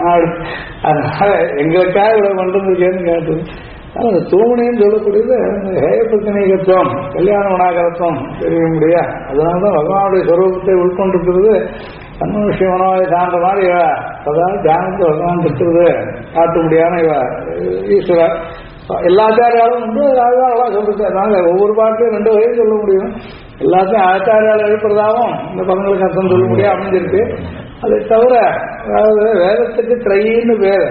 அதனால எங்களுக்காக இவ்வளவு பண்றதுக்கேன்னு கேட்டது. அந்த தூமணின்னு சொல்லக்கூடியது ஹேயப்பிரச்சனைகத்துவம் கல்யாண மனாகரத்துவம் தெரிய முடியா. அதனாலதான் பகவானுடைய ஸ்வரூபத்தை உட்கொண்டிருக்கிறது தன்மனுஷ்ய மனோவை சார்ந்த மாதிரி இவ அதாவது தியானத்தை பகவான் திட்டுறது காட்ட முடியாம இவ ஈஸ்வர எல்லாச்சாரியாலும் வந்து அழகா சொல்றது. அதனால ஒவ்வொரு பாட்டையும் 2 வகையும் சொல்ல முடியும். எல்லாத்தையும் ஆச்சாரியால் எழுப்புறதாகவும் இந்த பதங்களுக்கு அர்த்தம் சொல்ல முடியும் அமைஞ்சிருக்கு. அதை தவிர அதாவது வேதத்துக்கு த்ரைன்னு பேரு.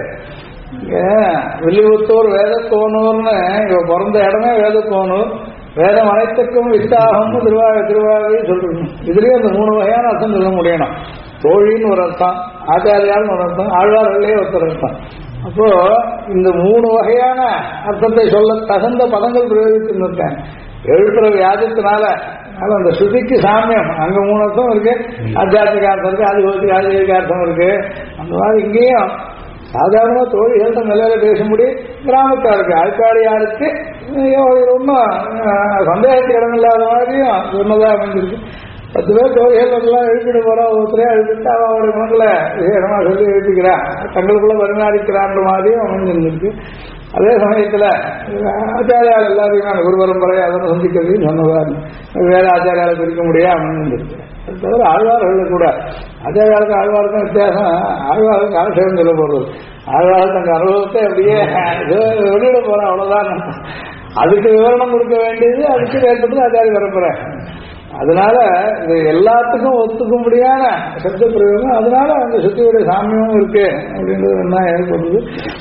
வில்லிபுத்தூர் வேதக்கோனூர்னு இவ பிறந்த இடமே வேதக்கோனூர். வேதம் அனைத்துக்கும் வித்தாகம்னு திருவாவை சொல்றது. இதுலயும் அந்த 3 வகையான அர்த்தம் சொல்ல முடியணும். தோழின்னு ஒரு அர்த்தம், ஆச்சாரியால்னு ஒரு அர்த்தம், ஆழ்வார்களே ஒருத்தர் அர்த்தம். அப்போ இந்த 3 வகையான அர்த்தத்தை சொல்ல தகுந்த பதங்கள் பிரயோகிச்சுருக்கேன். எழுப்புற வியாஜத்தினால அந்த ஸ்ருதிக்கு சாமியம் அங்க 3 அர்த்தம் இருக்கு. ஆத்தியாத்மிக அர்த்தம் இருக்கு, ஆதிபௌத்திக ஆதிபௌத்திக அர்த்தம் இருக்கு. அந்த மாதிரி இங்கேயும் சாதாரண தோழிகள்கிட்ட நிலையில பேச முடியும். கிராமத்தாருக்கு ஆழ்காடியாருக்கு ஒன்றும் சந்தேகத்துக்கு இடம் இல்லாத மாதிரியும் சொன்னதாக அமைஞ்சிருக்கு. 10 பேர் தோழிகள் எல்லாம் எழுப்பிட்டு போறா, ஒருத்தரையா எழுப்பிட்டு அவருடைய குணங்களை விசேஷமா சொல்லி எழுப்பிக்கிறான், தங்களுக்குள்ள பரிமாறிக்கிறான்ற மாதிரியும் அமைஞ்சிருக்கு. அதே சமயத்துல ஆச்சாரியால் எல்லாரையும் நான் குரு பரம்பரை அதனை சந்திக்கிறதுன்னு சொன்னதான் வேற ஆச்சாரியால பிரிக்க முடியாது அமைஞ்சிருக்கு. அது தவிர ஆழ்வார்கள் கூட ஆச்சாரியாளுக்கும் ஆழ்வாருக்கும் வித்தியாசம். ஆழ்வாருக்கு ஆட்சேபம் சொல்ல போறது, ஆழ்வாருக்கு தங்க அனுபவத்தை அப்படியே வெளியிட போறேன் அவ்வளவுதான். அதுக்கு விவரணம் கொடுக்க வேண்டியது அதுக்கு ஏற்பட்டு ஆச்சாரிய பரம்பரை. அதனால இது எல்லாத்துக்கும் ஒத்துக்கும்படியான சப்த பிரயோகம். அதனால அந்த சுத்தியுடைய சாமியமும் இருக்கு அப்படின்றது என்ன ஏற்படுது.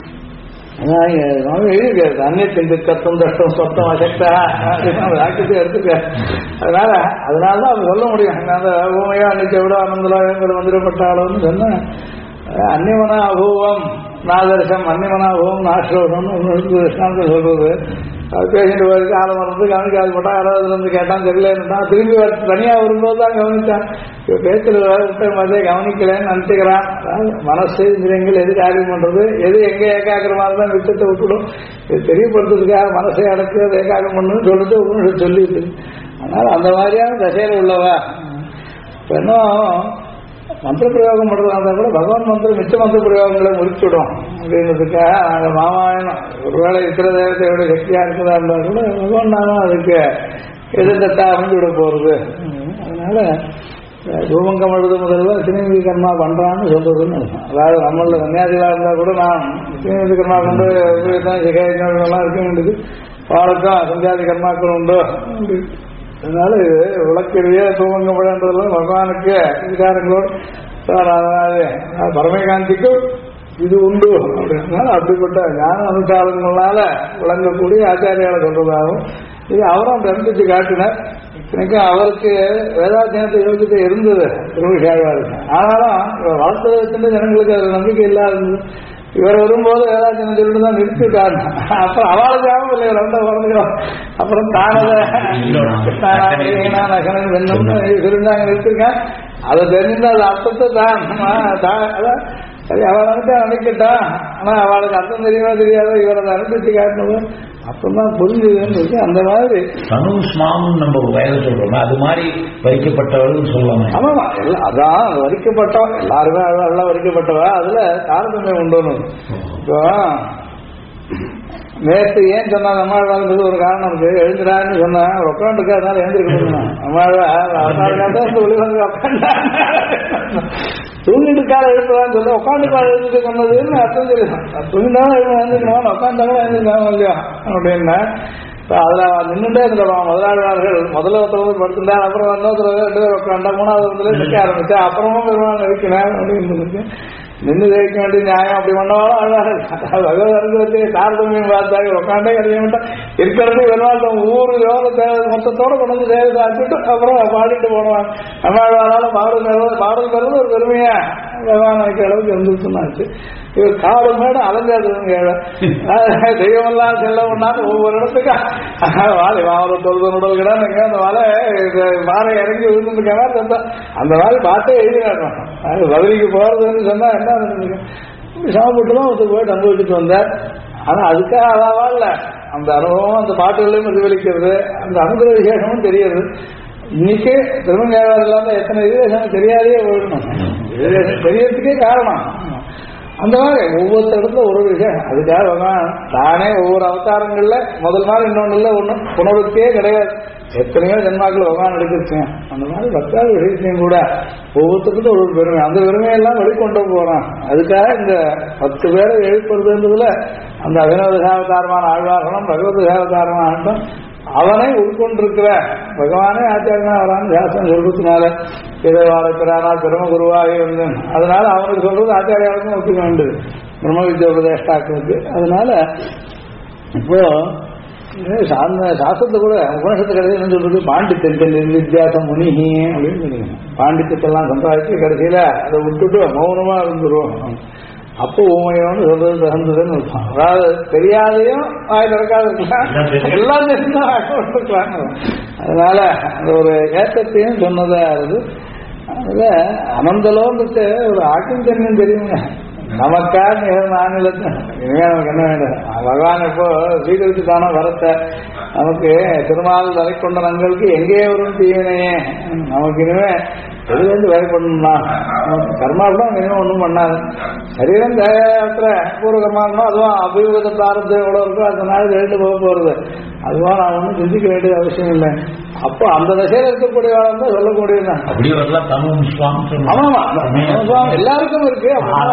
எழுதியிருக்காரு அந்நியத்தின் கத்தம் தஷ்டம் சொத்தம் அசக்தா வாக்கியத்தை எடுத்துக்க. அதனாலதான் அவங்க சொல்ல முடியும். அந்த ஊமையா அன்னைக்கு விட ஆனந்தலாயங்கள் வந்துடப்பட்டாலும் சொன்ன அந்நியமனா அபூவம் நாதர்சம் அந்நியமனா அபூவம் நாஸ்ரோகம்னு திருஷ்டாந்தம் சொல்றது. அது பேசிட்டு போயிருக்கு ஆளை மறந்து கவனிக்காது போட்டா யாராவது வந்து கேட்டான் தெரியலன்னுட்டான். திரும்பி தனியா வரும்போது தான் கவனிச்சான். இப்போ பேச்சில் விட்ட மாதிரியே கவனிக்கலன்னு நினைச்சுக்கிறான். மனசு இந்திரியங்கள் எது காரியம் பண்றது, எது எங்க ஏகாக்கிரமா இருந்தால் விட்டத்தை விட்டுடும். இது தெரியப்படுத்துறதுக்காக மனசை அடக்கு அதை ஏகாக்கிரம் பண்ணுன்னு சொல்லிட்டு சொல்லிட்டு. அதனால அந்த மாதிரியான தசையில உள்ளவா இப்போ இன்னும் மந்திர பிரயோகம் பண்றதா இருந்தா கூட பகவான் மந்திரம் மிச்ச மந்திர பிரயோகங்களை முடிச்சுடும் அப்படின்றதுக்காக நாங்கள் ராமாயணம் ஒருவேளை இருக்கிற தேவத்தையோட சக்தியா இருக்கிறதா இருந்தா கூட பகவான் நானும் அதுக்கு எதிர்த்தா அமைஞ்சு விட போறது. அதனால ரூபங்கம் எழுது முதல்ல சினிமி கர்மா பண்றான்னு சொல்றதுன்னு. அதாவது நம்மள சன்னியாசிகளா இருந்தா கூட நான் சினிமி கர்மா கொண்டு எல்லாம் இருக்க வேண்டியது, பாலக்கம் சந்தியாதி கர்மாக்கள் உண்டு. அதனால இது விளக்கெரிய தூவங்கம் விழன்றதுலாம் பகவானுக்கு விசாரங்களோடு பரமகாந்திக்கும் இது உண்டு அப்படின்னால அப்படிப்பட்ட ஞான அனுசாரங்களால விளங்கக்கூடிய ஆச்சாரியால சொல்றதாகவும் இது அவரும் பிரமிச்சு காட்டினார். எனக்கும் அவருக்கு வேதாத்தியனத்தை யோசித்து இருந்தது திருவிழாவாருக்கு. ஆனாலும் வளர்த்ததை வச்சுட்டு ஜனங்களுக்கு அது நம்பிக்கை இல்லாத இவர் வரும்போது வேதாத்தியனம் சொல்லிட்டு தான் நிறுத்திட்டாரு. அப்புறம் அவளுக்கு ஆகும் இல்லை ரெண்ட பிறந்துக்கிறோம். அப்புறம் தானதை வெண்ணம்னு சொல்லிருந்தாங்க நிறுத்திருக்கேன். அதை தெரிஞ்சு அது அர்த்தத்தை தான் சரி அவள் நினைச்சா நினைக்கட்டான். ஆனா அவளுக்கு அர்த்தம் தெரியுமா தெரியாத இவரை அதை அனுப்பிச்சு காட்டினதும் அப்பதான் புரிஞ்சுதுன்னு இருக்கு. அந்த மாதிரி தனுஷ்மாம் நம்ம வயதை சொல்றோம், அது மாதிரி வைக்கப்பட்டவர்கள் சொல்லலாம். ஆமாமா, அதான் வரிக்கப்பட்டவன் எல்லாருமே எல்லாம் வரிக்கப்பட்டவா. அதுல தாரதமியம் உண்டு. இப்போ நேற்று ஏன் சொன்னா நம்மாழ்வாங்கிறது ஒரு காரணம் இருக்கு. எழுந்துடான்னு சொன்னா உட்காந்துருக்கு, அதனால எழுந்திருக்கணும். நம்மாழ்வாங்க உட்காந்து தூங்கிட்டு கால எழுப்புதான்னு சொல்ல உட்காந்து கால எழுந்துட்டு சொன்னதுன்னு அர்த்தம் தெரியும். தூங்கிட்டாலும் எழுந்துக்கணும், உட்காந்தாலும் எழுந்துக்கலாம் இல்லையா அப்படின்னா அதுல நின்றுட்டே இருந்துடுவான். முதலாளிவார்கள் முதல்ல ஒருத்தர் படுத்துட்டா, அப்புறம் இன்னொருத்தர் 2 பேர் உட்காண்டா, 3வது நிற்க ஆரம்பிச்சா, அப்புறமும் பெருமாள் இருக்கிறேன் அப்படின்னு நின்று ஜெயிக்க வேண்டிய நியாயம் அப்படி பண்ணவாலும் அழுவாரு. தாரதமியம் பார்த்தாங்க உட்காண்டே கிடைக்க இருக்கிறது பெருமாள் ஊரு யோக மொத்தத்தோட கொண்டு வந்து சேவை சாப்பிட்டு அப்புறம் பாடிட்டு போனவான். நம்மளாலும் பாடல் பெறது ஒரு பெருமையா பகவான் வைக்க அளவுக்கு இருந்துச்சுன்னாச்சு. இவர் காடு மேடு அலைஞ்சாதுங்க. தெய்வமெல்லாம் செல்ல பண்ணாலும் ஒவ்வொரு இடத்துக்கு வாழை வாழ தொழுத உடல் கிடாங்க. அந்த வாழை மாலை இறங்கி விழுந்துருக்க அந்த மாதிரி பார்த்தே எழுதினாட்டும். அது பதிலுக்கு போறதுன்னு சொன்னா என்ன சமப்பட்டு தான் ஒருத்தர் போயிட்டு அனுபவிச்சுட்டு வந்தார். ஆனா அதுக்காக அதாவா இல்ல, அந்த அனுபவம் அந்த பாட்டுகளையும் பிரதிபலிக்கிறது, அந்த அனுகிரக விசேஷமும் தெரியுது. இன்னைக்கு திருமணம் இல்லாம எத்தனை விசேஷம் தெரியாதே போயிடணும். தெரியறதுக்கே காரணம் அந்த மாதிரி ஒவ்வொருத்த இடத்துல ஒரு விஷயம். அதுக்காக தானே ஒவ்வொரு அவதாரங்கள்ல முதல் நாள் இன்னொன்னு ஒண்ணு புனருக்கே கிடையாது. எத்தனையோ ஜென்மாக்கள் பகவான் எடுத்துருச்சேன். அந்த மாதிரி பத்தாவது விஷயத்தையும் கூட ஒவ்வொருத்தருக்கும் ஒரு பெருமை, அந்த பெருமையெல்லாம் வெளிக்கொண்டு போறான். அதுக்காக இந்த 10 பேரை எழுப்புறதுன்றதுல அந்த அபிநவதசாவதாரமான ஆழ்வார்களும் பகவத்சாவதாரமாகட்டும் அவனை உட்கொண்டிருக்கிற பகவானே ஆச்சாரியனா வரான்னு சாஸ்திரம் சொல்றதுனால இதைவாழ பிறானால் பெரும குருவாகி வந்தேன். அதனால அவனுக்கு சொல்றது ஆச்சாரியாருக்கும் ஒத்துக்க வேண்டியது பிரம்ம வித்யா உபதேஷ்டாக்களுக்கு. அதனால இப்போ சாஸ்திரத்தை கூட உபநிஷத்து கடைசியில் சொல்றது பாண்டித்யத்தின் வித்தியாசம் முனிஹி அப்படின்னு சொல்லுங்க. பாண்டித்யத்தெல்லாம் சம்பாதிச்சு கடைசியில அதை விட்டுட்டு மௌனமா இருந்துருவோம். அப்போ ஊமையோன்னு சொல்றது தகுந்ததுன்னு இருப்பான். அதாவது தெரியாதையும் வாய் திறக்காது இருக்கலாம், எல்லாம் தெரிஞ்சுதான். அதனால அந்த ஒரு ஏற்றத்தையும் சொன்னதா இருக்குது. அதுல அனந்தலோன்றது ஒரு ஆக்கிஞ்சன்யம் தெரியுங்க. நமக்கா மாநிலத்து இனிமே நமக்கு என்ன வேண்டும்? பகவான் இப்போ ஸ்வீகரிச்சுட்டானோ வரத்தை நமக்கு திருமால் வரை கொண்ட நங்களுக்கு எங்கே வரும் தீவினையே நமக்கு இனிமே எதுலேருந்து வேலை பண்ணணும்னா கர்மா கூட இனிமே ஒன்றும் பண்ணாது. சரீரம் தேவையாத்திர பூர்வ கர்மா இருக்கணும், அதுவும் அபியுகத பிராரத்து எவ்வளோ இருக்கோ அதனால எழுந்து போக போறது. அதுவும் நான் ஒன்றும் சிந்திக்க வேண்டியது அவசியம் இல்லை. அப்போ அந்த தசையில இருக்கக்கூடிய தான் சொல்லக்கூடியதுதான். ஆமாமா எல்லாருக்கும் இருக்கு,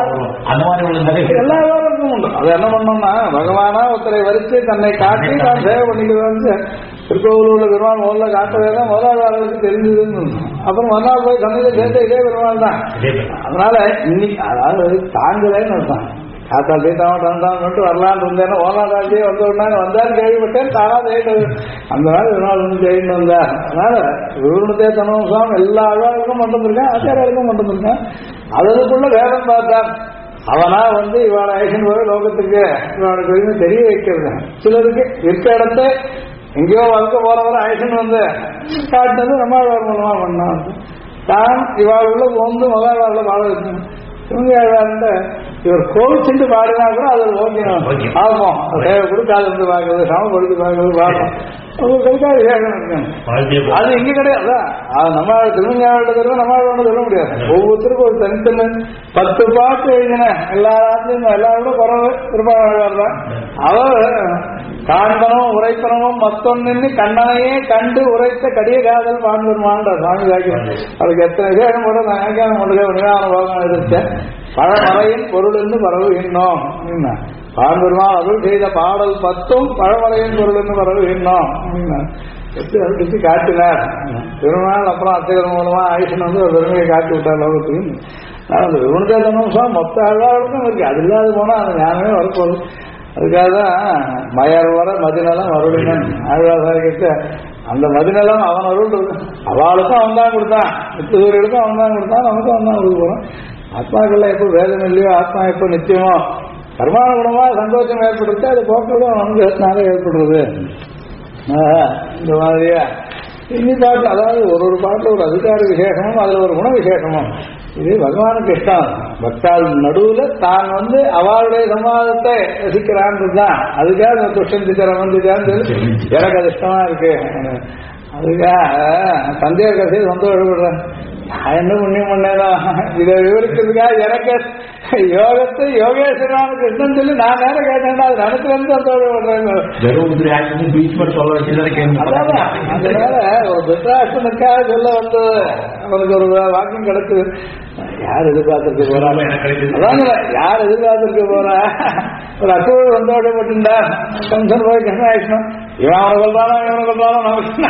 எல்லாருக்கும் உண்டு. அது என்ன பண்ணோம்னா பகவானா ஒருத்தரை வரிச்சு தன்னை காட்டி தான் சேவை பண்ணிக்கிறது. திருக்கோவில் உள்ள பெருமாள் முதல்ல காட்டவேதான் முதலாளர்களுக்கு தெரிஞ்சதுன்னு. அப்புறம் மறுநாள் போய் சந்தையில சேர்த்த இதே பெருமாள் தான். அதனால இன்னைக்கு அதாவது தாங்கலேன்னு அர்த்தம். காத்தா சீதாவும் மட்டும் வரலான்னு இருந்தேன்னா ஓனாதாச்சியே வந்தாலும் கேள்விப்பட்டேன் தானா ஜெயிட்டது. அந்த மாதிரி ஒரு நாள் வந்து ஜெயின்னு வந்தார். அதனால விவரணத்தே தனவும் சுவாமி எல்லா அழகாருக்கும் மட்டும் ஆச்சாரியாருக்கும் மட்டும் அதற்குள்ள வேதம் பார்த்தான். அவனா வந்து இவனை ஐசன் போய் லோகத்துக்கு இவனுக்கு எதுவுமே தெரிய வைக்கிறது. சிலருக்கு இருக்க இடத்த எங்கேயோ வளர்க்க போறவரை ஐசன் வந்து காட்டினது நம்ம மூலமா பண்ணான். தான் இவாளுள்ள வந்து முதல்ல பாட வச்சோம். இவங்க இவர் கோவிச்சுட்டு பாடினா கூட அது ஓகேணும் ஆகும். தேவை கொடுக்காது இருந்து பார்க்கறது, சமப்படுத்தி பார்க்கறது பார்க்கும். அது இங்க கிடையாது. நம்ம திருமண நம்ம சொல்ல முடியாது. ஒவ்வொருத்தருக்கும் ஒரு தனித்தனி 10 பாட்டு எழுதின எல்லாத்தையும் எல்லாரோட குறவு திருப்பாளர் தான். அவர் காண்பனமும் உரைப்பனமும் மத்தொன்னு கண்ணனையே கண்டு உரைத்த கடிய காதல் பாண்டுமான்ற சாமி வாக்கியம். அதுக்கு எத்தனை விசேஷம் கூட நான் நிவாரண போகம் எடுத்தேன். பழமறையின் பொருள் என்று பரவுகின்றோம். பாண்டுமான் அருள் செய்த பாடல் 10 பழமறையின் பொருள் என்று பரவுகின்றோம் காட்டினார் திருநாள். அப்புறம் அர்ச்சகர் மூலமா ஆயுஷன் வந்து ஒரு பெருமையை காட்டி விட்டார் லோகத்துக்கு. அந்த விவனதேசம் மொத்த அழகாருக்கும் இருக்கு. அது இல்லாத போனா அந்த ஞானமே வரப்போகுது. அதுக்காக தான் மயர் வர மதிநலம் அருளினன் ஆழ்வார்கிட்ட அந்த மதிநலம் அவன் அருள் இருக்கு. அவளுக்கும் அவன் தான் கொடுத்தான், நித்தியசூரியர்களுக்கும் அவன் தான் கொடுத்தான், நமக்கும் அவன் தான் கொடுக்க போறான். ஆத்மாக்கள்ல எப்போ வேதம் இல்லையோ, ஆத்மா எப்போ நிச்சயமோ கர்மான குணமா சந்தோஷம் ஏற்படுத்து, அது போக்குறதும் அனுகிரகத்தினால ஏற்படுறது. இந்த மாதிரியா இன்னி பாட்டு, அதாவது ஒரு பாட்டுல ஒரு அதிகார விசேஷமும் அதுல ஒரு குண விசேஷமும் இது பகவானுக்கு இஷ்டம். பக்தாள் நடுவுல தான் அவளுடைய சமாதத்தை ரசிக்கிறான்றதுதான். அதுக்காக துஷ்யந்திக்கிறவன் எனக்கு அது இஷ்டமா இருக்கு. அதுக்காக சந்தேக கதையை சந்தோஷப்படுறேன். நான் என்ன புண்ணியம் பண்ணேனா இதை விவரிக்கிறதுக்காக எனக்கு யோகத்தை யோகேஸ்வரனான கிருஷ்ணன் சொல்லி நான் நேரம் கேட்டேன்னா அது நினைச்சு சந்தோஷப்படுறேன். அதனால ஒரு திருஷ்டாஷ்டனுக்காக சொல்ல அவனுக்கு ஒரு வாக்கியம் கிடைச்சது. யார் எதிர்பார்த்திருக்க போறா? அதான் யார் எதிர்பார்த்திருக்க போறா? ஒரு அசுவல் சந்தோஷப்பட்டுண்டா கம்சன் போய் கிருஷ்ணாஷ்டம் இவன் அவனை கொள்றானோ இவனை கொள்றானோ நமக்கு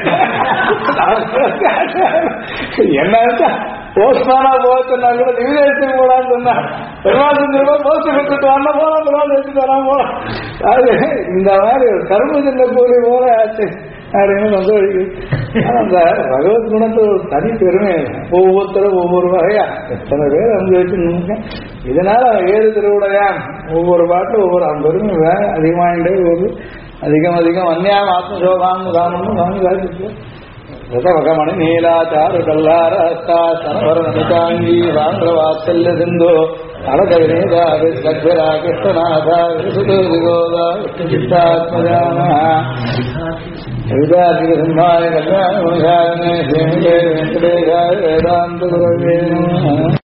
என்ன போஸ்ட்மானா போச்சுன்னா கூட நிவேதத்துக்கு போடான்னு சொன்னா பெருமாள் செஞ்சிருப்போம் போஸ்ட் கொடுத்துட்டு வரணும் போலாம் பெருமாள் வச்சுட்டு வராம போலாம். அது இந்த மாதிரி ஒரு கரும்பு சின்ன கூலி போல ஆச்சு அப்படின்னு சந்தோஷிக்கு. அந்த பகவத் குணத்து ஒரு தனி பெருமை. ஒவ்வொருத்தரும் ஒவ்வொரு வகையா எத்தனை பேர் அனுபவிச்சு நமக்கு. இதனால ஏழு திருவுடையான் ஒவ்வொரு பாட்டிலும் ஒவ்வொரு அந்த பெருமை அதிகமாகிட்டே போகுது. அதிகம் அதிகம் அந்நியாம் ஆத்மசோகான்னு தானம்னு சாமி சாதிச்சு ரதவகமணி நீலாச்சாரு கல்லாரஸ்தா சனவர நமிதாங்கி வாங்கவாத்சல்ய சிந்தோ அழகவினேதா விஸ்வரா கிருஷ்ணநாதா விசுதோதிகோதா விஷ்ணுசித்தாத்மஜானா விதாதிக சிம்மாய கல்யாண வெங்கடேஷாய வேதாந்த குரவே நமः.